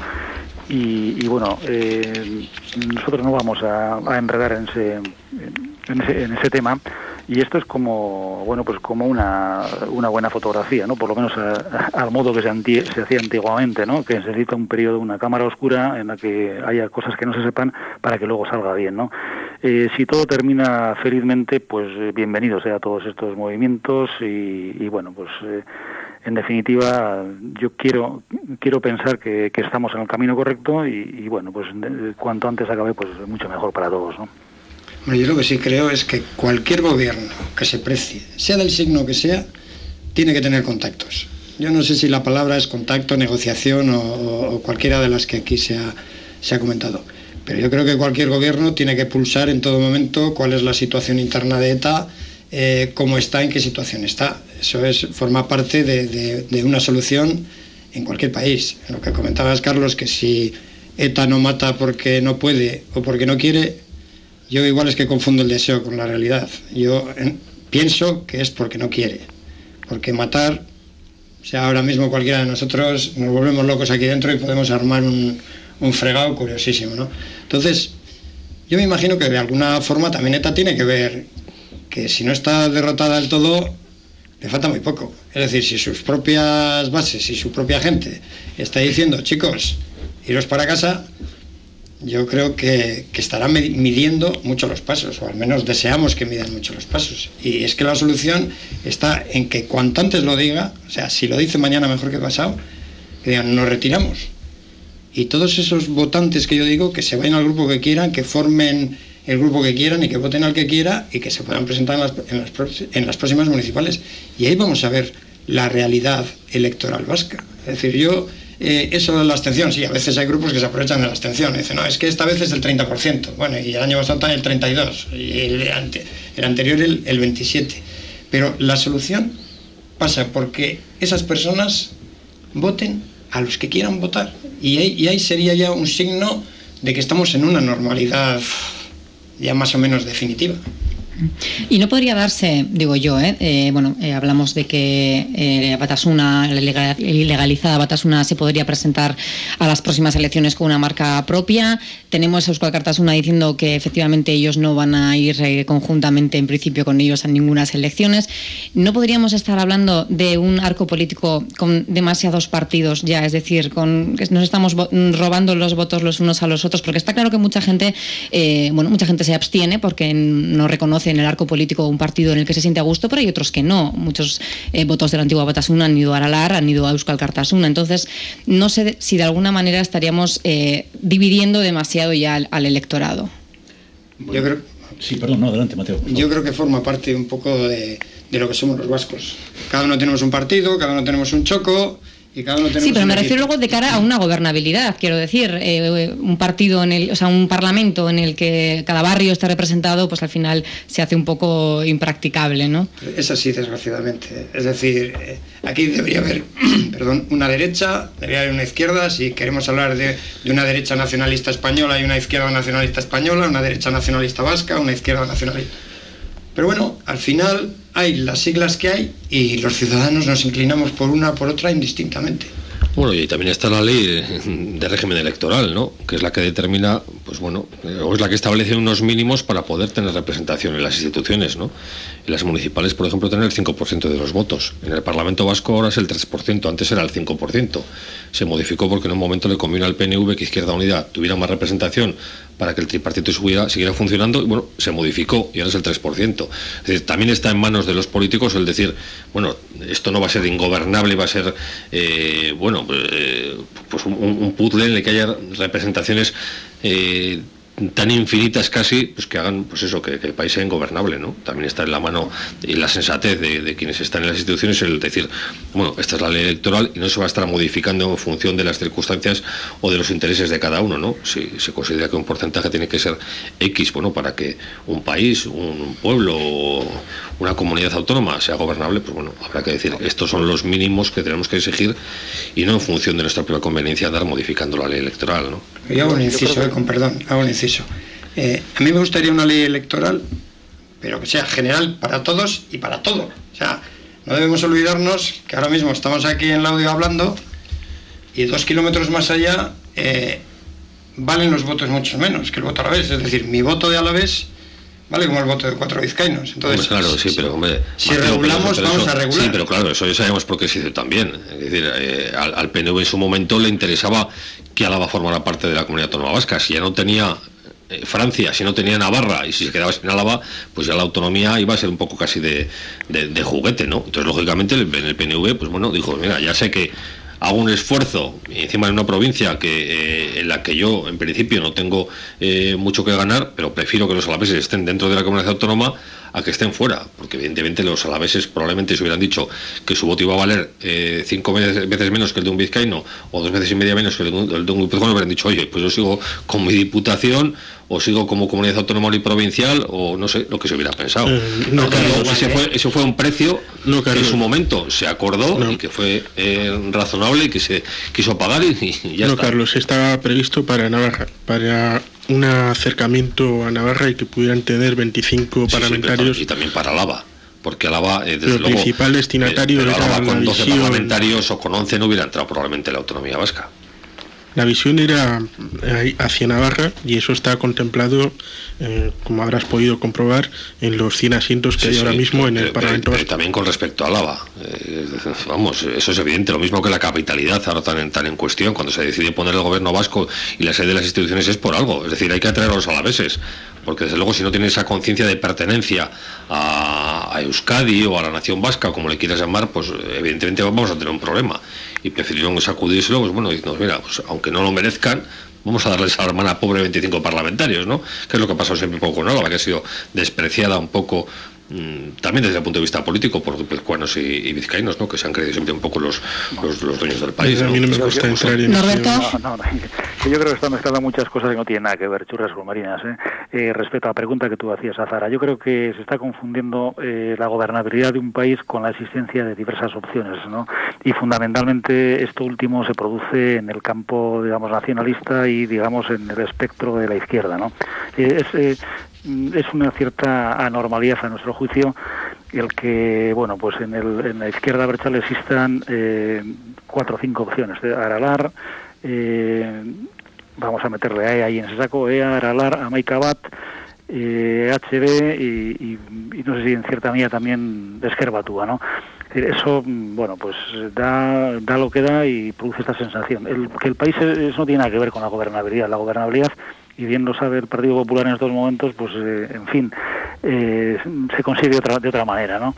Y, y bueno, eh, nosotros no vamos a, a enredar en ese, en ese en ese tema. Y esto es como, bueno, pues como una, una buena fotografía, ¿no? Por lo menos a, a, al modo que se, anti, se hacía antiguamente, ¿no? Que se necesita un periodo, una cámara oscura en la que haya cosas que no se sepan para que luego salga bien, ¿no? Eh, si todo termina felizmente, pues bienvenido sea a todos estos movimientos y, y bueno, pues eh, en definitiva yo quiero quiero pensar que, que estamos en el camino correcto y, y bueno, pues de, cuanto antes acabe, pues mucho mejor para todos, ¿no? Yo lo que sí creo es que cualquier gobierno que se precie, sea del signo que sea, tiene que tener contactos. Yo no sé si la palabra es contacto, negociación o, o cualquiera de las que aquí se ha, se ha comentado. Pero yo creo que cualquier gobierno tiene que pulsar en todo momento cuál es la situación interna de ETA, eh, cómo está, en qué situación está. Eso es, forma parte de, de, de una solución en cualquier país. Lo que comentabas, Carlos, que si ETA no mata porque no puede o porque no quiere, yo igual es que confundo el deseo con la realidad. Yo en, pienso que es porque no quiere, porque matar, o sea, ahora mismo cualquiera de nosotros nos volvemos locos aquí dentro y podemos armar un, un fregado curiosísimo, ¿no? Entonces, yo me imagino que de alguna forma también ETA tiene que ver que si no está derrotada del todo, le falta muy poco. Es decir, si sus propias bases y su propia gente está diciendo, chicos, iros para casa, yo creo que, que estarán midiendo mucho los pasos, o al menos deseamos que midan mucho los pasos. Y es que la solución está en que cuanto antes lo diga, o sea, si lo dice mañana mejor que pasado, que digan, nos retiramos. Y todos esos votantes que yo digo, que se vayan al grupo que quieran, que formen el grupo que quieran y que voten al que quiera y que se puedan presentar en las, en las, en las próximas municipales. Y ahí vamos a ver la realidad electoral vasca. Es decir, yo... Eh, eso de la abstención, sí, a veces hay grupos que se aprovechan de la abstención y dicen, no, es que esta vez es el treinta por ciento, bueno, y el año pasado también el treinta y dos por ciento, y el, ante, el anterior el, el veintisiete por ciento. Pero la solución pasa porque esas personas voten a los que quieran votar. Y ahí, y ahí sería ya un signo de que estamos en una normalidad ya más o menos definitiva. Y no podría darse, digo yo, ¿eh? Eh, bueno, eh, hablamos de que eh, Batasuna, la ilegalizada Batasuna, se podría presentar a las próximas elecciones con una marca propia. Tenemos a Euskal Kartasuna diciendo que efectivamente ellos no van a ir eh, conjuntamente, en principio, con ellos a ninguna elecciones. ¿No podríamos estar hablando de un arco político con demasiados partidos ya? Es decir, con que nos estamos robando los votos los unos a los otros, porque está claro que mucha gente, eh, bueno, mucha gente se abstiene porque no reconoce en el arco político un partido en el que se siente a gusto, pero hay otros que no. Muchos eh, votos de la antigua Batasuna han ido a Aralar, han ido a Euskal Kartasuna. Entonces, no sé si de alguna manera estaríamos eh, dividiendo demasiado ya al, al electorado. Yo creo... Sí, perdón, no, adelante, Mateo. Yo creo que forma parte un poco de, de lo que somos los vascos. Cada uno tenemos un partido, cada uno tenemos un choco... Y cada uno sí, pero me refiero luego de cara a una gobernabilidad, quiero decir, eh, un partido en el, o sea, un parlamento en el que cada barrio esté representado, pues al final se hace un poco impracticable, ¿no? Es así, desgraciadamente. Es decir, eh, aquí debería haber, perdón, una derecha, debería haber una izquierda. Si queremos hablar de, de una derecha nacionalista española, hay una izquierda nacionalista española, una derecha nacionalista vasca, una izquierda nacionalista. Pero bueno, al final hay las siglas que hay y los ciudadanos nos inclinamos por una o por otra indistintamente. Bueno, y también está la ley de régimen electoral, ¿no? Que es la que determina, pues bueno, o es la que establece unos mínimos para poder tener representación en las instituciones, ¿no? En las municipales, por ejemplo, tener el cinco por ciento de los votos. En el Parlamento Vasco ahora es el tres por ciento, antes era el cinco por ciento. Se modificó porque en un momento le convino al P N V que Izquierda Unida tuviera más representación para que el tripartito siguiera, siguiera funcionando, y bueno, se modificó y ahora es el tres por ciento. Es decir, también está en manos de los políticos el decir, bueno, esto no va a ser ingobernable, va a ser, eh, bueno, eh, pues un, un puzzle en el que haya representaciones eh, tan infinitas casi, pues que hagan, pues eso, que, que el país sea ingobernable, ¿no? También está en la mano y la sensatez de, de quienes están en las instituciones el decir, bueno, esta es la ley electoral y no se va a estar modificando en función de las circunstancias o de los intereses de cada uno, ¿no? Si se considera que un porcentaje tiene que ser X, bueno, para que un país, un pueblo o una comunidad autónoma sea gobernable, pues bueno, habrá que decir, estos son los mínimos que tenemos que exigir y no en función de nuestra propia conveniencia andar modificando la ley electoral, ¿no? Yo hago un inciso, eh, con perdón, hago un inciso. Eh, a mí me gustaría una ley electoral, pero que sea general para todos y para todo. O sea, no debemos olvidarnos que ahora mismo estamos aquí en Laudio hablando y dos kilómetros más allá eh, valen los votos mucho menos que el voto alavés. Es decir, mi voto de Alavés vale como el voto de cuatro vizcaínos. Entonces, hombre, claro, sí, pero hombre, si regulamos, vamos eso, a regular. Sí, pero claro, eso ya sabemos por qué se hizo también. Es decir, eh, al, al P N V en su momento le interesaba que Álava formara parte de la comunidad autónoma vasca. Si ya no tenía eh, Francia, si no tenía Navarra y si se quedaba sin Álava, pues ya la autonomía iba a ser un poco casi de, de, de juguete, ¿no? Entonces, lógicamente, en el P N V, pues bueno, dijo, mira, ya sé que hago un esfuerzo encima de una provincia que eh, en la que yo en principio no tengo eh, mucho que ganar, pero prefiero que los alaveses estén dentro de la comunidad autónoma a que estén fuera, porque evidentemente los alaveses probablemente se hubieran dicho que su voto iba a valer eh, cinco veces, veces menos que el de un vizcaíno o dos veces y media menos que el de un, el de un guipuzcoano, hubieran dicho, oye, pues yo sigo con mi diputación o sigo como comunidad autónoma y provincial, o no sé lo que se hubiera pensado. Eh, no, Carlos, ese, fue, ese fue un precio no, que en su momento se acordó no. y que fue eh, razonable y que se quiso pagar y, y ya no, está. No, Carlos, estaba previsto para Navarra, para un acercamiento a Navarra y que pudieran tener veinticinco sí, parlamentarios. Sí, y también para Álava. Porque Álava, eh, desde pero luego, principal destinatario eh, era Álava con la doce visión, parlamentarios o con once no hubiera entrado probablemente la autonomía vasca. La visión era hacia Navarra y eso está contemplado, eh, como habrás podido comprobar, en los cien asientos que sí, hay sí, ahora mismo pero, en el pero, Parlamento pero, pero también con respecto a Álava. Eh, vamos, eso es evidente, lo mismo que la capitalidad ahora tan en, tan en cuestión. Cuando se decide poner el gobierno vasco y la sede de las instituciones es por algo. Es decir, hay que atraer a los alaveses. Porque desde luego si no tienen esa conciencia de pertenencia a, a Euskadi o a la nación vasca, como le quieras llamar, pues evidentemente vamos a tener un problema. Y prefirieron sacudírselo, pues bueno, diciendo, mira, pues aunque no lo merezcan, vamos a darles a la hermana pobre veinticinco parlamentarios, ¿no? Que es lo que ha pasado siempre un poco con Álava, que ha sido despreciada un poco, mmm, también desde el punto de vista político, por guipuzcoanos y, y vizcaínos, ¿no? Que se han creído siempre un poco los, los, los dueños del país, ¿no? A mí no me gusta entrar en Norberto. No, no, no, que yo creo que están mezclando muchas cosas que no tienen nada que ver, churras con marinas, ¿eh? Eh, respecto a la pregunta que tú hacías, Azara. Yo creo que se está confundiendo eh, la gobernabilidad de un país con la existencia de diversas opciones, ¿no? Y fundamentalmente esto último se produce en el campo, digamos, nacionalista y, digamos, en el espectro de la izquierda, ¿no? Eh, es, eh, es una cierta anormalidad a nuestro juicio el que, bueno, pues en, el, en la izquierda abertzale existan eh, cuatro o cinco opciones. Aralar, eh, vamos a meterle a E A ahí en ese saco, E A, Aralar, Hamaika Bat, eh, H B y, y, y no sé si en cierta medida también Ezker Batua, ¿no? Eso, bueno, pues da, da lo que da y produce esta sensación. El, que el país es, eso no tiene nada que ver con la gobernabilidad. La gobernabilidad, y bien lo sabe el Partido Popular en estos momentos, pues, eh, en fin, eh, se consigue de otra, de otra manera, ¿no?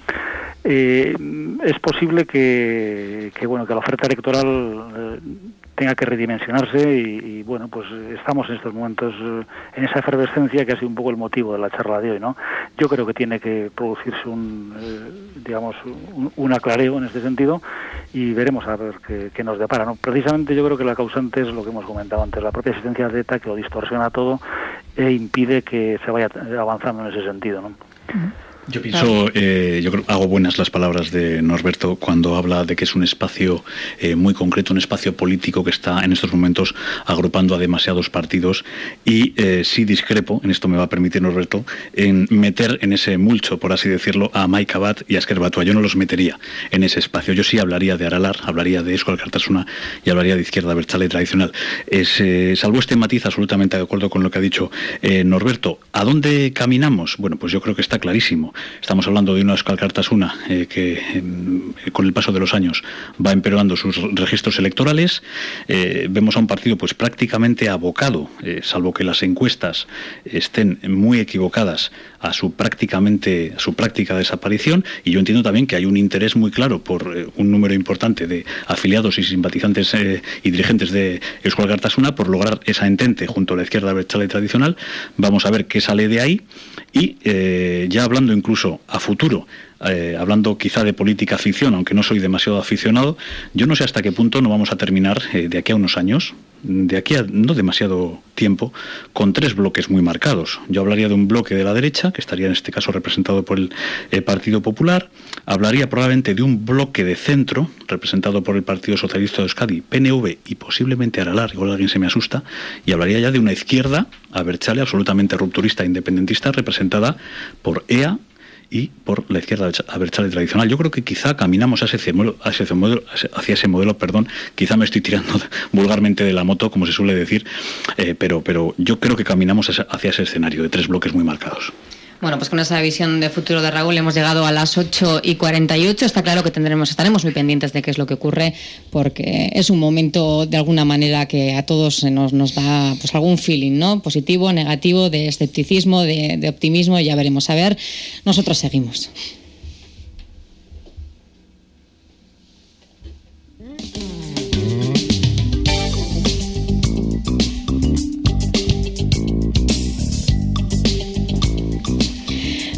Eh, es posible que, que, bueno, que la oferta electoral eh, tenga que redimensionarse y, y, bueno, pues estamos en estos momentos eh, en esa efervescencia que ha sido un poco el motivo de la charla de hoy, ¿no? Yo creo que tiene que producirse un, eh, digamos, un, un aclareo en este sentido y veremos a ver qué, qué nos depara, ¿no? Precisamente yo creo que la causante es lo que hemos comentado antes, la propia existencia de ETA, que lo distorsiona todo e impide que se vaya avanzando en ese sentido, ¿no? Uh-huh. Yo pienso, eh, yo creo, hago buenas las palabras de Norberto cuando habla de que es un espacio eh, muy concreto, un espacio político que está en estos momentos agrupando a demasiados partidos y eh, sí discrepo, en esto me va a permitir Norberto, en meter en ese mulcho, por así decirlo, a Hamaika Bat y a Ezker Batua. Yo no los metería en ese espacio. Yo sí hablaría de Aralar, hablaría de Eusko Alkartasuna y hablaría de izquierda abertzale tradicional. Es, eh, salvo este matiz, absolutamente de acuerdo con lo que ha dicho eh, Norberto. ¿A dónde caminamos? Bueno, pues yo creo que está clarísimo. Estamos hablando de una Eusko Alkartasuna eh, que eh, con el paso de los años va empeorando sus registros electorales. Eh, vemos a un partido pues prácticamente abocado, eh, salvo que las encuestas estén muy equivocadas, a su prácticamente a su práctica desaparición, y yo entiendo también que hay un interés muy claro por eh, un número importante de afiliados y simpatizantes eh, y dirigentes de Eusko Alkartasuna por lograr esa entente junto a la izquierda abertzale tradicional. Vamos a ver qué sale de ahí y eh, ya hablando incluso a futuro, Eh, hablando quizá de política ficción, aunque no soy demasiado aficionado, yo no sé hasta qué punto no vamos a terminar eh, de aquí a unos años, de aquí a no demasiado tiempo, con tres bloques muy marcados. Yo hablaría de un bloque de la derecha, que estaría en este caso representado por el eh, Partido Popular, hablaría probablemente de un bloque de centro, representado por el Partido Socialista de Euskadi, P N V y posiblemente Aralar, igual alguien se me asusta, y hablaría ya de una izquierda abertzale absolutamente rupturista e independentista, representada por E A y por la izquierda abertzale tradicional. Yo creo que quizá caminamos hacia ese modelo, hacia ese modelo, hacia ese modelo perdón, quizá me estoy tirando vulgarmente de la moto, como se suele decir, eh, pero, pero yo creo que caminamos hacia ese escenario de tres bloques muy marcados. Bueno, pues con esa visión de futuro de Raúl hemos llegado a las ocho y cuarenta y ocho. Está claro que tendremos, estaremos muy pendientes de qué es lo que ocurre, porque es un momento de alguna manera que a todos nos, nos da pues algún feeling, ¿no? Positivo, negativo, de escepticismo, de, de optimismo. Ya veremos. A ver, nosotros seguimos.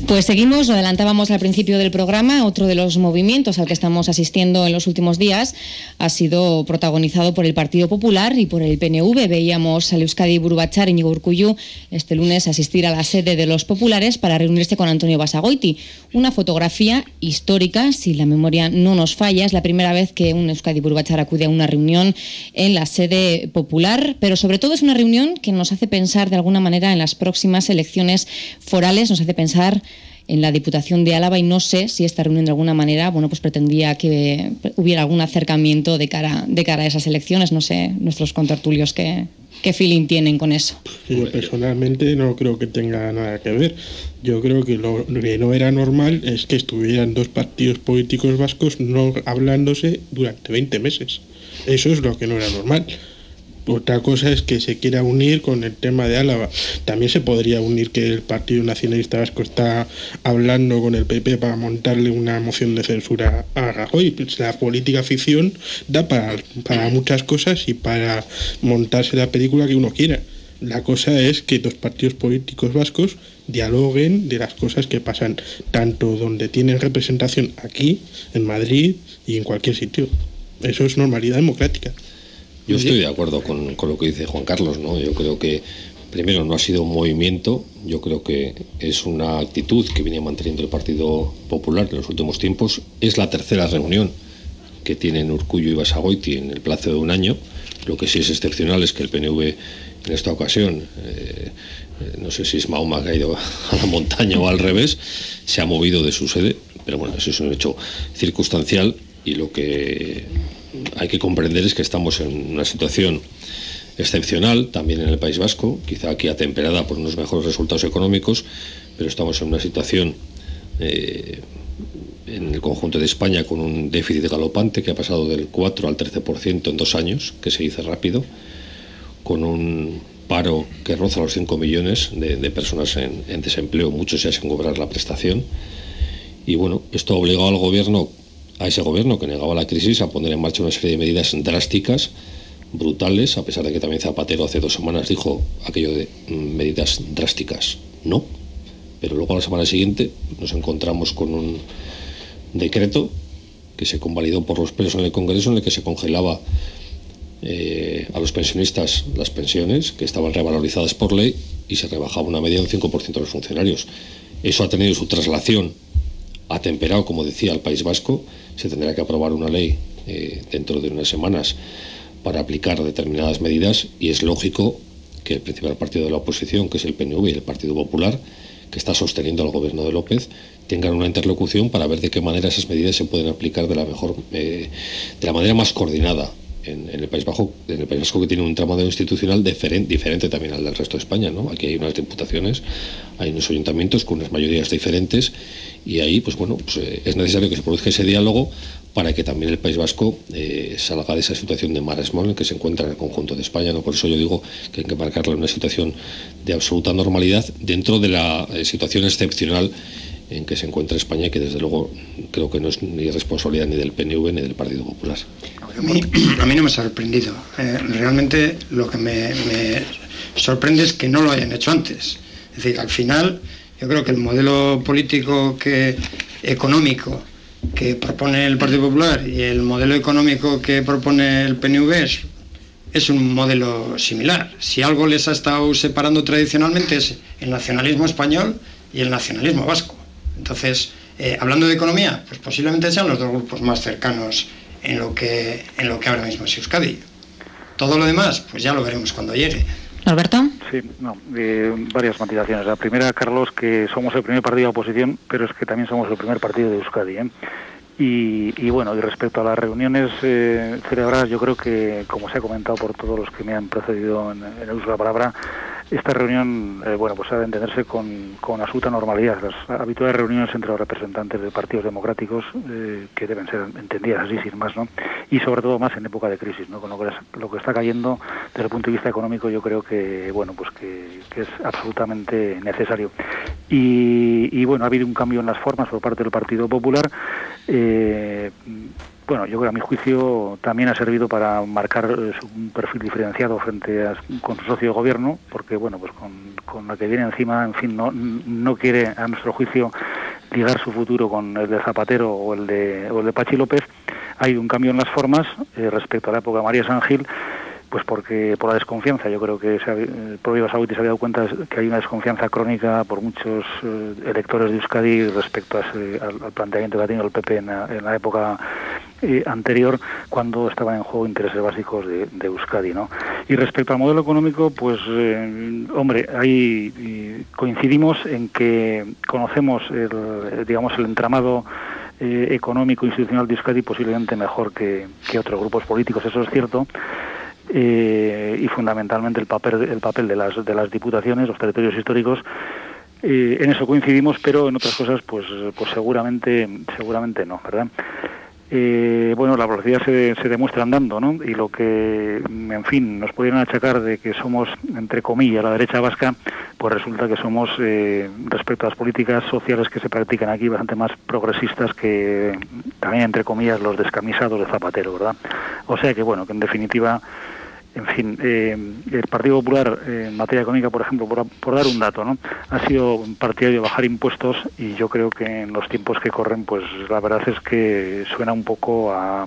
Pues seguimos, lo adelantábamos al principio del programa. Otro de los movimientos al que estamos asistiendo en los últimos días ha sido protagonizado por el Partido Popular y por el P N V. Veíamos al Euskadi Buru Batzar Iñigo Urkullu este lunes asistir a la sede de los populares para reunirse con Antonio Basagoiti. Una fotografía histórica, si la memoria no nos falla. Es la primera vez que un Euskadi Buru Batzar acude a una reunión en la sede popular, pero sobre todo es una reunión que nos hace pensar de alguna manera en las próximas elecciones forales, nos hace pensar en la Diputación de Álava, y no sé si esta reunión de alguna manera, bueno, pues pretendía que hubiera algún acercamiento de cara, de cara a esas elecciones. No sé, nuestros contertulios, ¿qué, qué feeling tienen con eso? Yo personalmente no creo que tenga nada que ver. Yo creo que lo que no era normal es que estuvieran dos partidos políticos vascos no hablándose durante veinte meses. Eso es lo que no era normal. Otra cosa es que se quiera unir con el tema de Álava. También se podría unir que el Partido Nacionalista Vasco está hablando con el P P para montarle una moción de censura a Rajoy. La política ficción da para, para muchas cosas y para montarse la película que uno quiera. La cosa es que los partidos políticos vascos dialoguen de las cosas que pasan tanto donde tienen representación aquí, en Madrid y en cualquier sitio. Eso es normalidad democrática. Yo estoy de acuerdo con, con lo que dice Juan Carlos, ¿no? Yo creo que, primero, no ha sido un movimiento, yo creo que es una actitud que viene manteniendo el Partido Popular en los últimos tiempos. Es la tercera reunión que tienen Urkullu y Basagoiti en el plazo de un año. Lo que sí es excepcional es que el P N V en esta ocasión, eh, no sé si es Mahoma que ha ido a la montaña o al revés, se ha movido de su sede, pero bueno, eso es un hecho circunstancial, y lo que hay que comprender es que estamos en una situación excepcional también en el País Vasco, quizá aquí atemperada por unos mejores resultados económicos, pero estamos en una situación eh, en el conjunto de España con un déficit galopante que ha pasado del cuatro al trece por ciento en dos años, que se dice rápido, con un paro que roza los cinco millones de, de personas en, en desempleo, muchos ya sin cobrar la prestación. Y bueno, esto ha obligado al gobierno, a ese gobierno que negaba la crisis, a poner en marcha una serie de medidas drásticas, brutales, a pesar de que también Zapatero hace dos semanas dijo aquello de mm, medidas drásticas. No, pero luego a la semana siguiente nos encontramos con un decreto que se convalidó por los plenos en el Congreso, en el que se congelaba eh, a los pensionistas las pensiones, que estaban revalorizadas por ley, y se rebajaba una media de un cinco por ciento a los funcionarios. Eso ha tenido su traslación atemperado, como decía, al País Vasco. Se tendrá que aprobar una ley eh, dentro de unas semanas para aplicar determinadas medidas, y es lógico que el principal partido de la oposición, que es el P N V, y el Partido Popular, que está sosteniendo al gobierno de López, tengan una interlocución para ver de qué manera esas medidas se pueden aplicar de la mejor, eh, de la manera más coordinada en, en el País Vasco, en el País Vasco, que tiene un entramado institucional diferente, diferente también al del resto de España, ¿no? Aquí hay unas diputaciones, hay unos ayuntamientos con unas mayorías diferentes, y ahí, pues bueno, pues, eh, es necesario que se produzca ese diálogo para que también el País Vasco eh, salga de esa situación de marasmo en el que se encuentra en el conjunto de España, ¿no? Por eso yo digo que hay que marcarle una situación de absoluta normalidad dentro de la eh, situación excepcional en que se encuentra España, y que desde luego creo que no es ni responsabilidad ni del P N V ni del Partido Popular. A mí, a mí no me ha sorprendido. Eh, realmente lo que me, me sorprende es que no lo hayan hecho antes. Es decir, al final yo creo que el modelo político que económico que propone el Partido Popular y el modelo económico que propone el P N V es, es un modelo similar. Si algo les ha estado separando tradicionalmente es el nacionalismo español y el nacionalismo vasco. Entonces, eh, hablando de economía, pues posiblemente sean los dos grupos más cercanos en lo que, en lo que ahora mismo es Euskadi. Todo lo demás, pues ya lo veremos cuando llegue. ¿Alberto? Sí, no, eh, varias matizaciones. La primera, Carlos, que somos el primer partido de oposición, pero es que también somos el primer partido de Euskadi, ¿eh? Y, y bueno, y respecto a las reuniones eh, celebradas, yo creo que, como se ha comentado por todos los que me han precedido en, en el uso de la palabra, esta reunión, eh, bueno, pues ha de entenderse con, con absoluta normalidad. Las habituales reuniones entre los representantes de partidos democráticos, eh, que deben ser entendidas así, sin más, ¿no? Y sobre todo más en época de crisis, ¿no? Con lo que, lo que está cayendo desde el punto de vista económico, yo creo que, bueno, pues que, que es absolutamente necesario. Y, y bueno, ha habido un cambio en las formas por parte del Partido Popular. Eh, bueno, yo creo que a mi juicio también ha servido para marcar eh, un perfil diferenciado frente a con su socio de gobierno, porque bueno, pues con, con la que viene encima, en fin, no, no quiere, a nuestro juicio, ligar su futuro con el de Zapatero o el de, o el de Pachi López. Hay un cambio en las formas eh, respecto a la época de María San Gil, pues porque por la desconfianza, yo creo que se ha, el propio Basagoiti se había dado cuenta que hay una desconfianza crónica por muchos eh, electores de Euskadi respecto a ese, al, al planteamiento que ha tenido el P P en la, en la época eh, anterior, cuando estaban en juego intereses básicos de, de Euskadi, ¿no? Y respecto al modelo económico, pues, eh, hombre, ahí eh, coincidimos en que conocemos, el, digamos, el entramado eh, económico institucional de Euskadi posiblemente mejor que, que otros grupos políticos, eso es cierto. Eh, y fundamentalmente el papel el papel de las de las diputaciones, los territorios históricos, eh, en eso coincidimos, pero en otras cosas pues pues seguramente seguramente no, ¿verdad? Eh, bueno, la velocidad se, se demuestra andando, ¿no? Y lo que, en fin, nos pudieran achacar de que somos, entre comillas, la derecha vasca, pues resulta que somos, eh, respecto a las políticas sociales que se practican aquí, bastante más progresistas que, también, entre comillas, los descamisados de Zapatero, ¿verdad? O sea que, bueno, que en definitiva, en fin, eh, el Partido Popular eh, en materia económica, por ejemplo, por, por dar un dato, ¿no? Ha sido partidario de bajar impuestos, y yo creo que en los tiempos que corren, pues la verdad es que suena un poco a,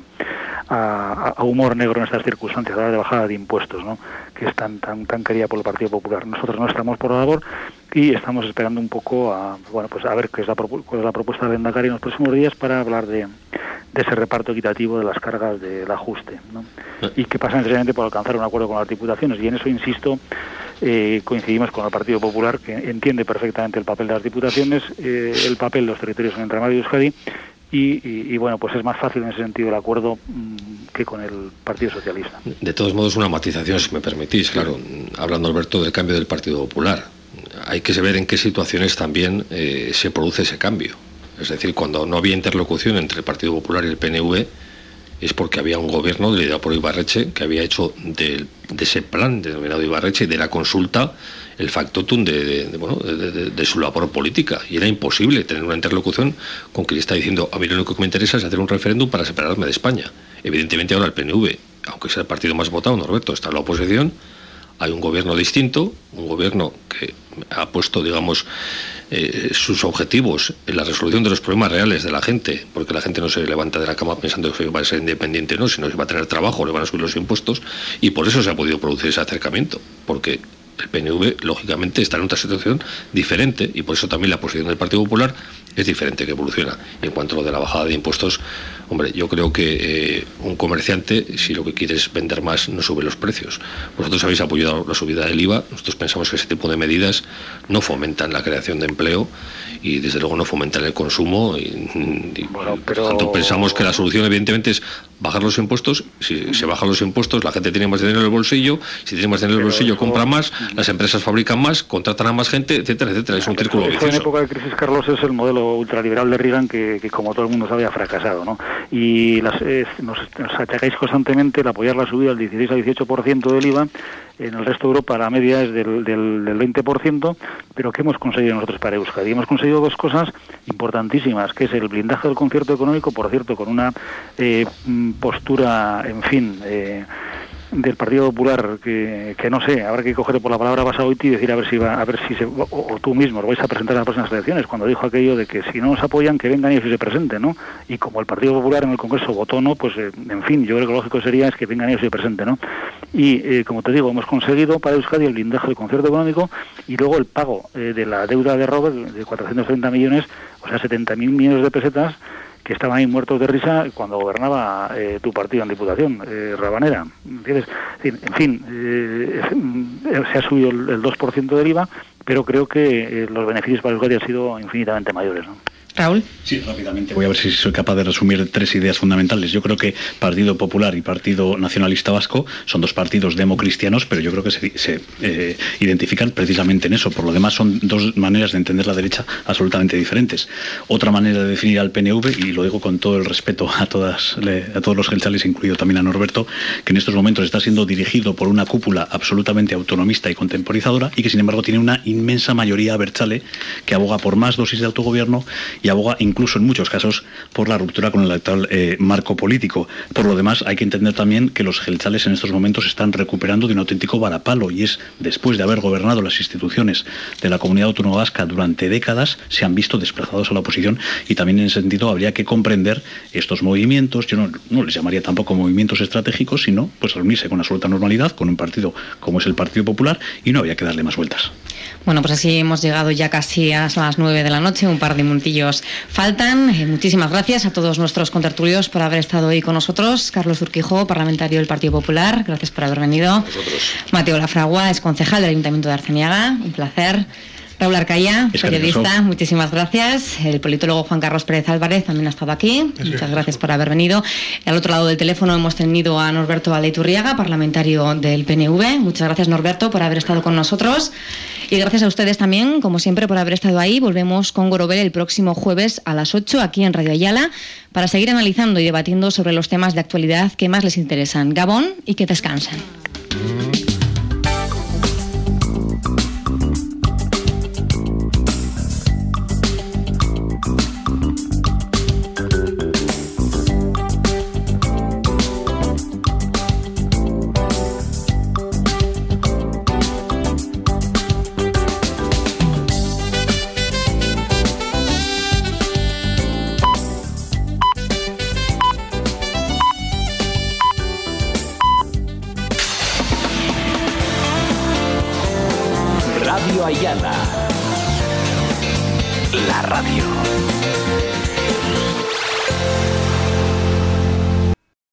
a, a humor negro en estas circunstancias, a la hora de bajada de impuestos, ¿no? Que es tan, tan, tan querida por el Partido Popular. Nosotros no estamos por la labor y estamos esperando un poco a, bueno, pues a ver qué es la, cuál es la propuesta del Endacari en los próximos días para hablar de, de ese reparto equitativo de las cargas del ajuste, ¿no? Y que pasa necesariamente por alcanzar un acuerdo con las diputaciones, y en eso, insisto, eh, coincidimos con el Partido Popular, que entiende perfectamente el papel de las diputaciones, eh, el papel de los territorios en el entramado de Euskadi, y, y, y bueno, pues es más fácil en ese sentido el acuerdo mmm, que con el Partido Socialista. De todos modos, una matización, si me permitís, claro, hablando, Alberto, del cambio del Partido Popular. Hay que saber en qué situaciones también eh, se produce ese cambio. Es decir, cuando no había interlocución entre el Partido Popular y el P N V, es porque había un gobierno liderado por Ibarretxe que había hecho de, de ese plan denominado Ibarretxe, de la consulta, el factotum de, de, de, bueno, de, de, de su labor política. Y era imposible tener una interlocución con quien le está diciendo: a mí lo único que me interesa es hacer un referéndum para separarme de España. Evidentemente ahora el P N V, aunque sea el partido más votado, Norberto, está en la oposición. Hay un gobierno distinto, un gobierno que ha puesto, digamos, eh, sus objetivos en la resolución de los problemas reales de la gente, porque la gente no se levanta de la cama pensando que va a ser independiente, no, sino que va a tener trabajo, le van a subir los impuestos, y por eso se ha podido producir ese acercamiento, porque el P N V, lógicamente, está en otra situación diferente, y por eso también la posición del Partido Popular es diferente, que evoluciona. En cuanto a lo de la bajada de impuestos, hombre, yo creo que eh, un comerciante, si lo que quiere es vender más, no sube los precios. Vosotros habéis apoyado la subida del I V A, nosotros pensamos que ese tipo de medidas no fomentan la creación de empleo y desde luego no fomentan el consumo, y, y bueno, pero... por tanto pensamos que la solución evidentemente es bajar los impuestos. Si se bajan los impuestos, la gente tiene más dinero en el bolsillo, si tiene más dinero en el bolsillo, eso... compra más, las empresas fabrican más, contratan a más gente, etcétera, etcétera. Es un círculo vicioso. En época de crisis, Carlos, es el modelo ultraliberal de Reagan que, que como todo el mundo sabe, ha fracasado, ¿no? Y las, eh, nos, nos achacáis constantemente el apoyar la subida del dieciséis al dieciocho por ciento del I V A. En el resto de Europa la media es del, del, del veinte por ciento, pero ¿qué hemos conseguido nosotros para Euskadi? Hemos conseguido dos cosas importantísimas, que es el blindaje del concierto económico, por cierto, con una eh, postura, en fin... Eh, del Partido Popular que, que no sé, habrá que coger por la palabra Basagoiti y decir a ver si va, a ver si se, o, o tú mismo lo vais a presentar en las próximas elecciones, cuando dijo aquello de que si no nos apoyan, que vengan ellos y se presenten, ¿no? Y como el Partido Popular en el Congreso votó no, pues eh, en fin, yo creo que lo lógico sería es que vengan ellos y se presenten, ¿no? Y eh, como te digo, hemos conseguido para Euskadi el blindaje del concierto económico y luego el pago eh, de la deuda de Robert de cuatrocientos treinta millones, o sea, setenta mil millones de pesetas, que estaban ahí muertos de risa cuando gobernaba eh, tu partido en Diputación, eh, Rabanera. ¿Entiendes? En fin, eh, se ha subido el, el dos por ciento del I V A, pero creo que eh, los beneficios para Euskadi han sido infinitamente mayores, ¿no? Raúl. Sí, rápidamente. Voy a ver si soy capaz de resumir tres ideas fundamentales. Yo creo que Partido Popular y Partido Nacionalista Vasco son dos partidos democristianos, pero yo creo que se, se eh, identifican precisamente en eso. Por lo demás, son dos maneras de entender la derecha absolutamente diferentes. Otra manera de definir al P N V, y lo digo con todo el respeto a todas a todos los gelchales, incluido también a Norberto, que en estos momentos está siendo dirigido por una cúpula absolutamente autonomista y contemporizadora, y que sin embargo tiene una inmensa mayoría abertzale que aboga por más dosis de autogobierno y aboga incluso en muchos casos por la ruptura con el actual eh, marco político. Por lo demás, hay que entender también que los jeltzales en estos momentos están recuperando de un auténtico varapalo, y es después de haber gobernado las instituciones de la Comunidad Autónoma Vasca durante décadas, se han visto desplazados a la oposición, y también en ese sentido habría que comprender estos movimientos. Yo no, no les llamaría tampoco movimientos estratégicos, sino pues reunirse con absoluta normalidad con un partido como es el Partido Popular, y no había que darle más vueltas. Bueno, pues así hemos llegado ya casi a las nueve de la noche, un par de minutillos faltan. Eh, muchísimas gracias a todos nuestros contertulios por haber estado hoy con nosotros. Carlos Urquijo, parlamentario del Partido Popular, gracias por haber venido. Nosotros. Mateo Lafragua, es concejal del Ayuntamiento de Arceniaga, un placer. Raúl Arcaya, es periodista, eso. Muchísimas gracias. El politólogo Juan Carlos Pérez Álvarez también ha estado aquí. Es Muchas gracias por haber venido. Al otro lado del teléfono hemos tenido a Norberto Aldeiturriaga, parlamentario del P N V. Muchas gracias, Norberto, por haber estado con nosotros. Y gracias a ustedes también, como siempre, por haber estado ahí. Volvemos con Gorobel el próximo jueves a las ocho aquí en Radio Ayala para seguir analizando y debatiendo sobre los temas de actualidad que más les interesan. Gabón y que descansen. Ayala, la radio.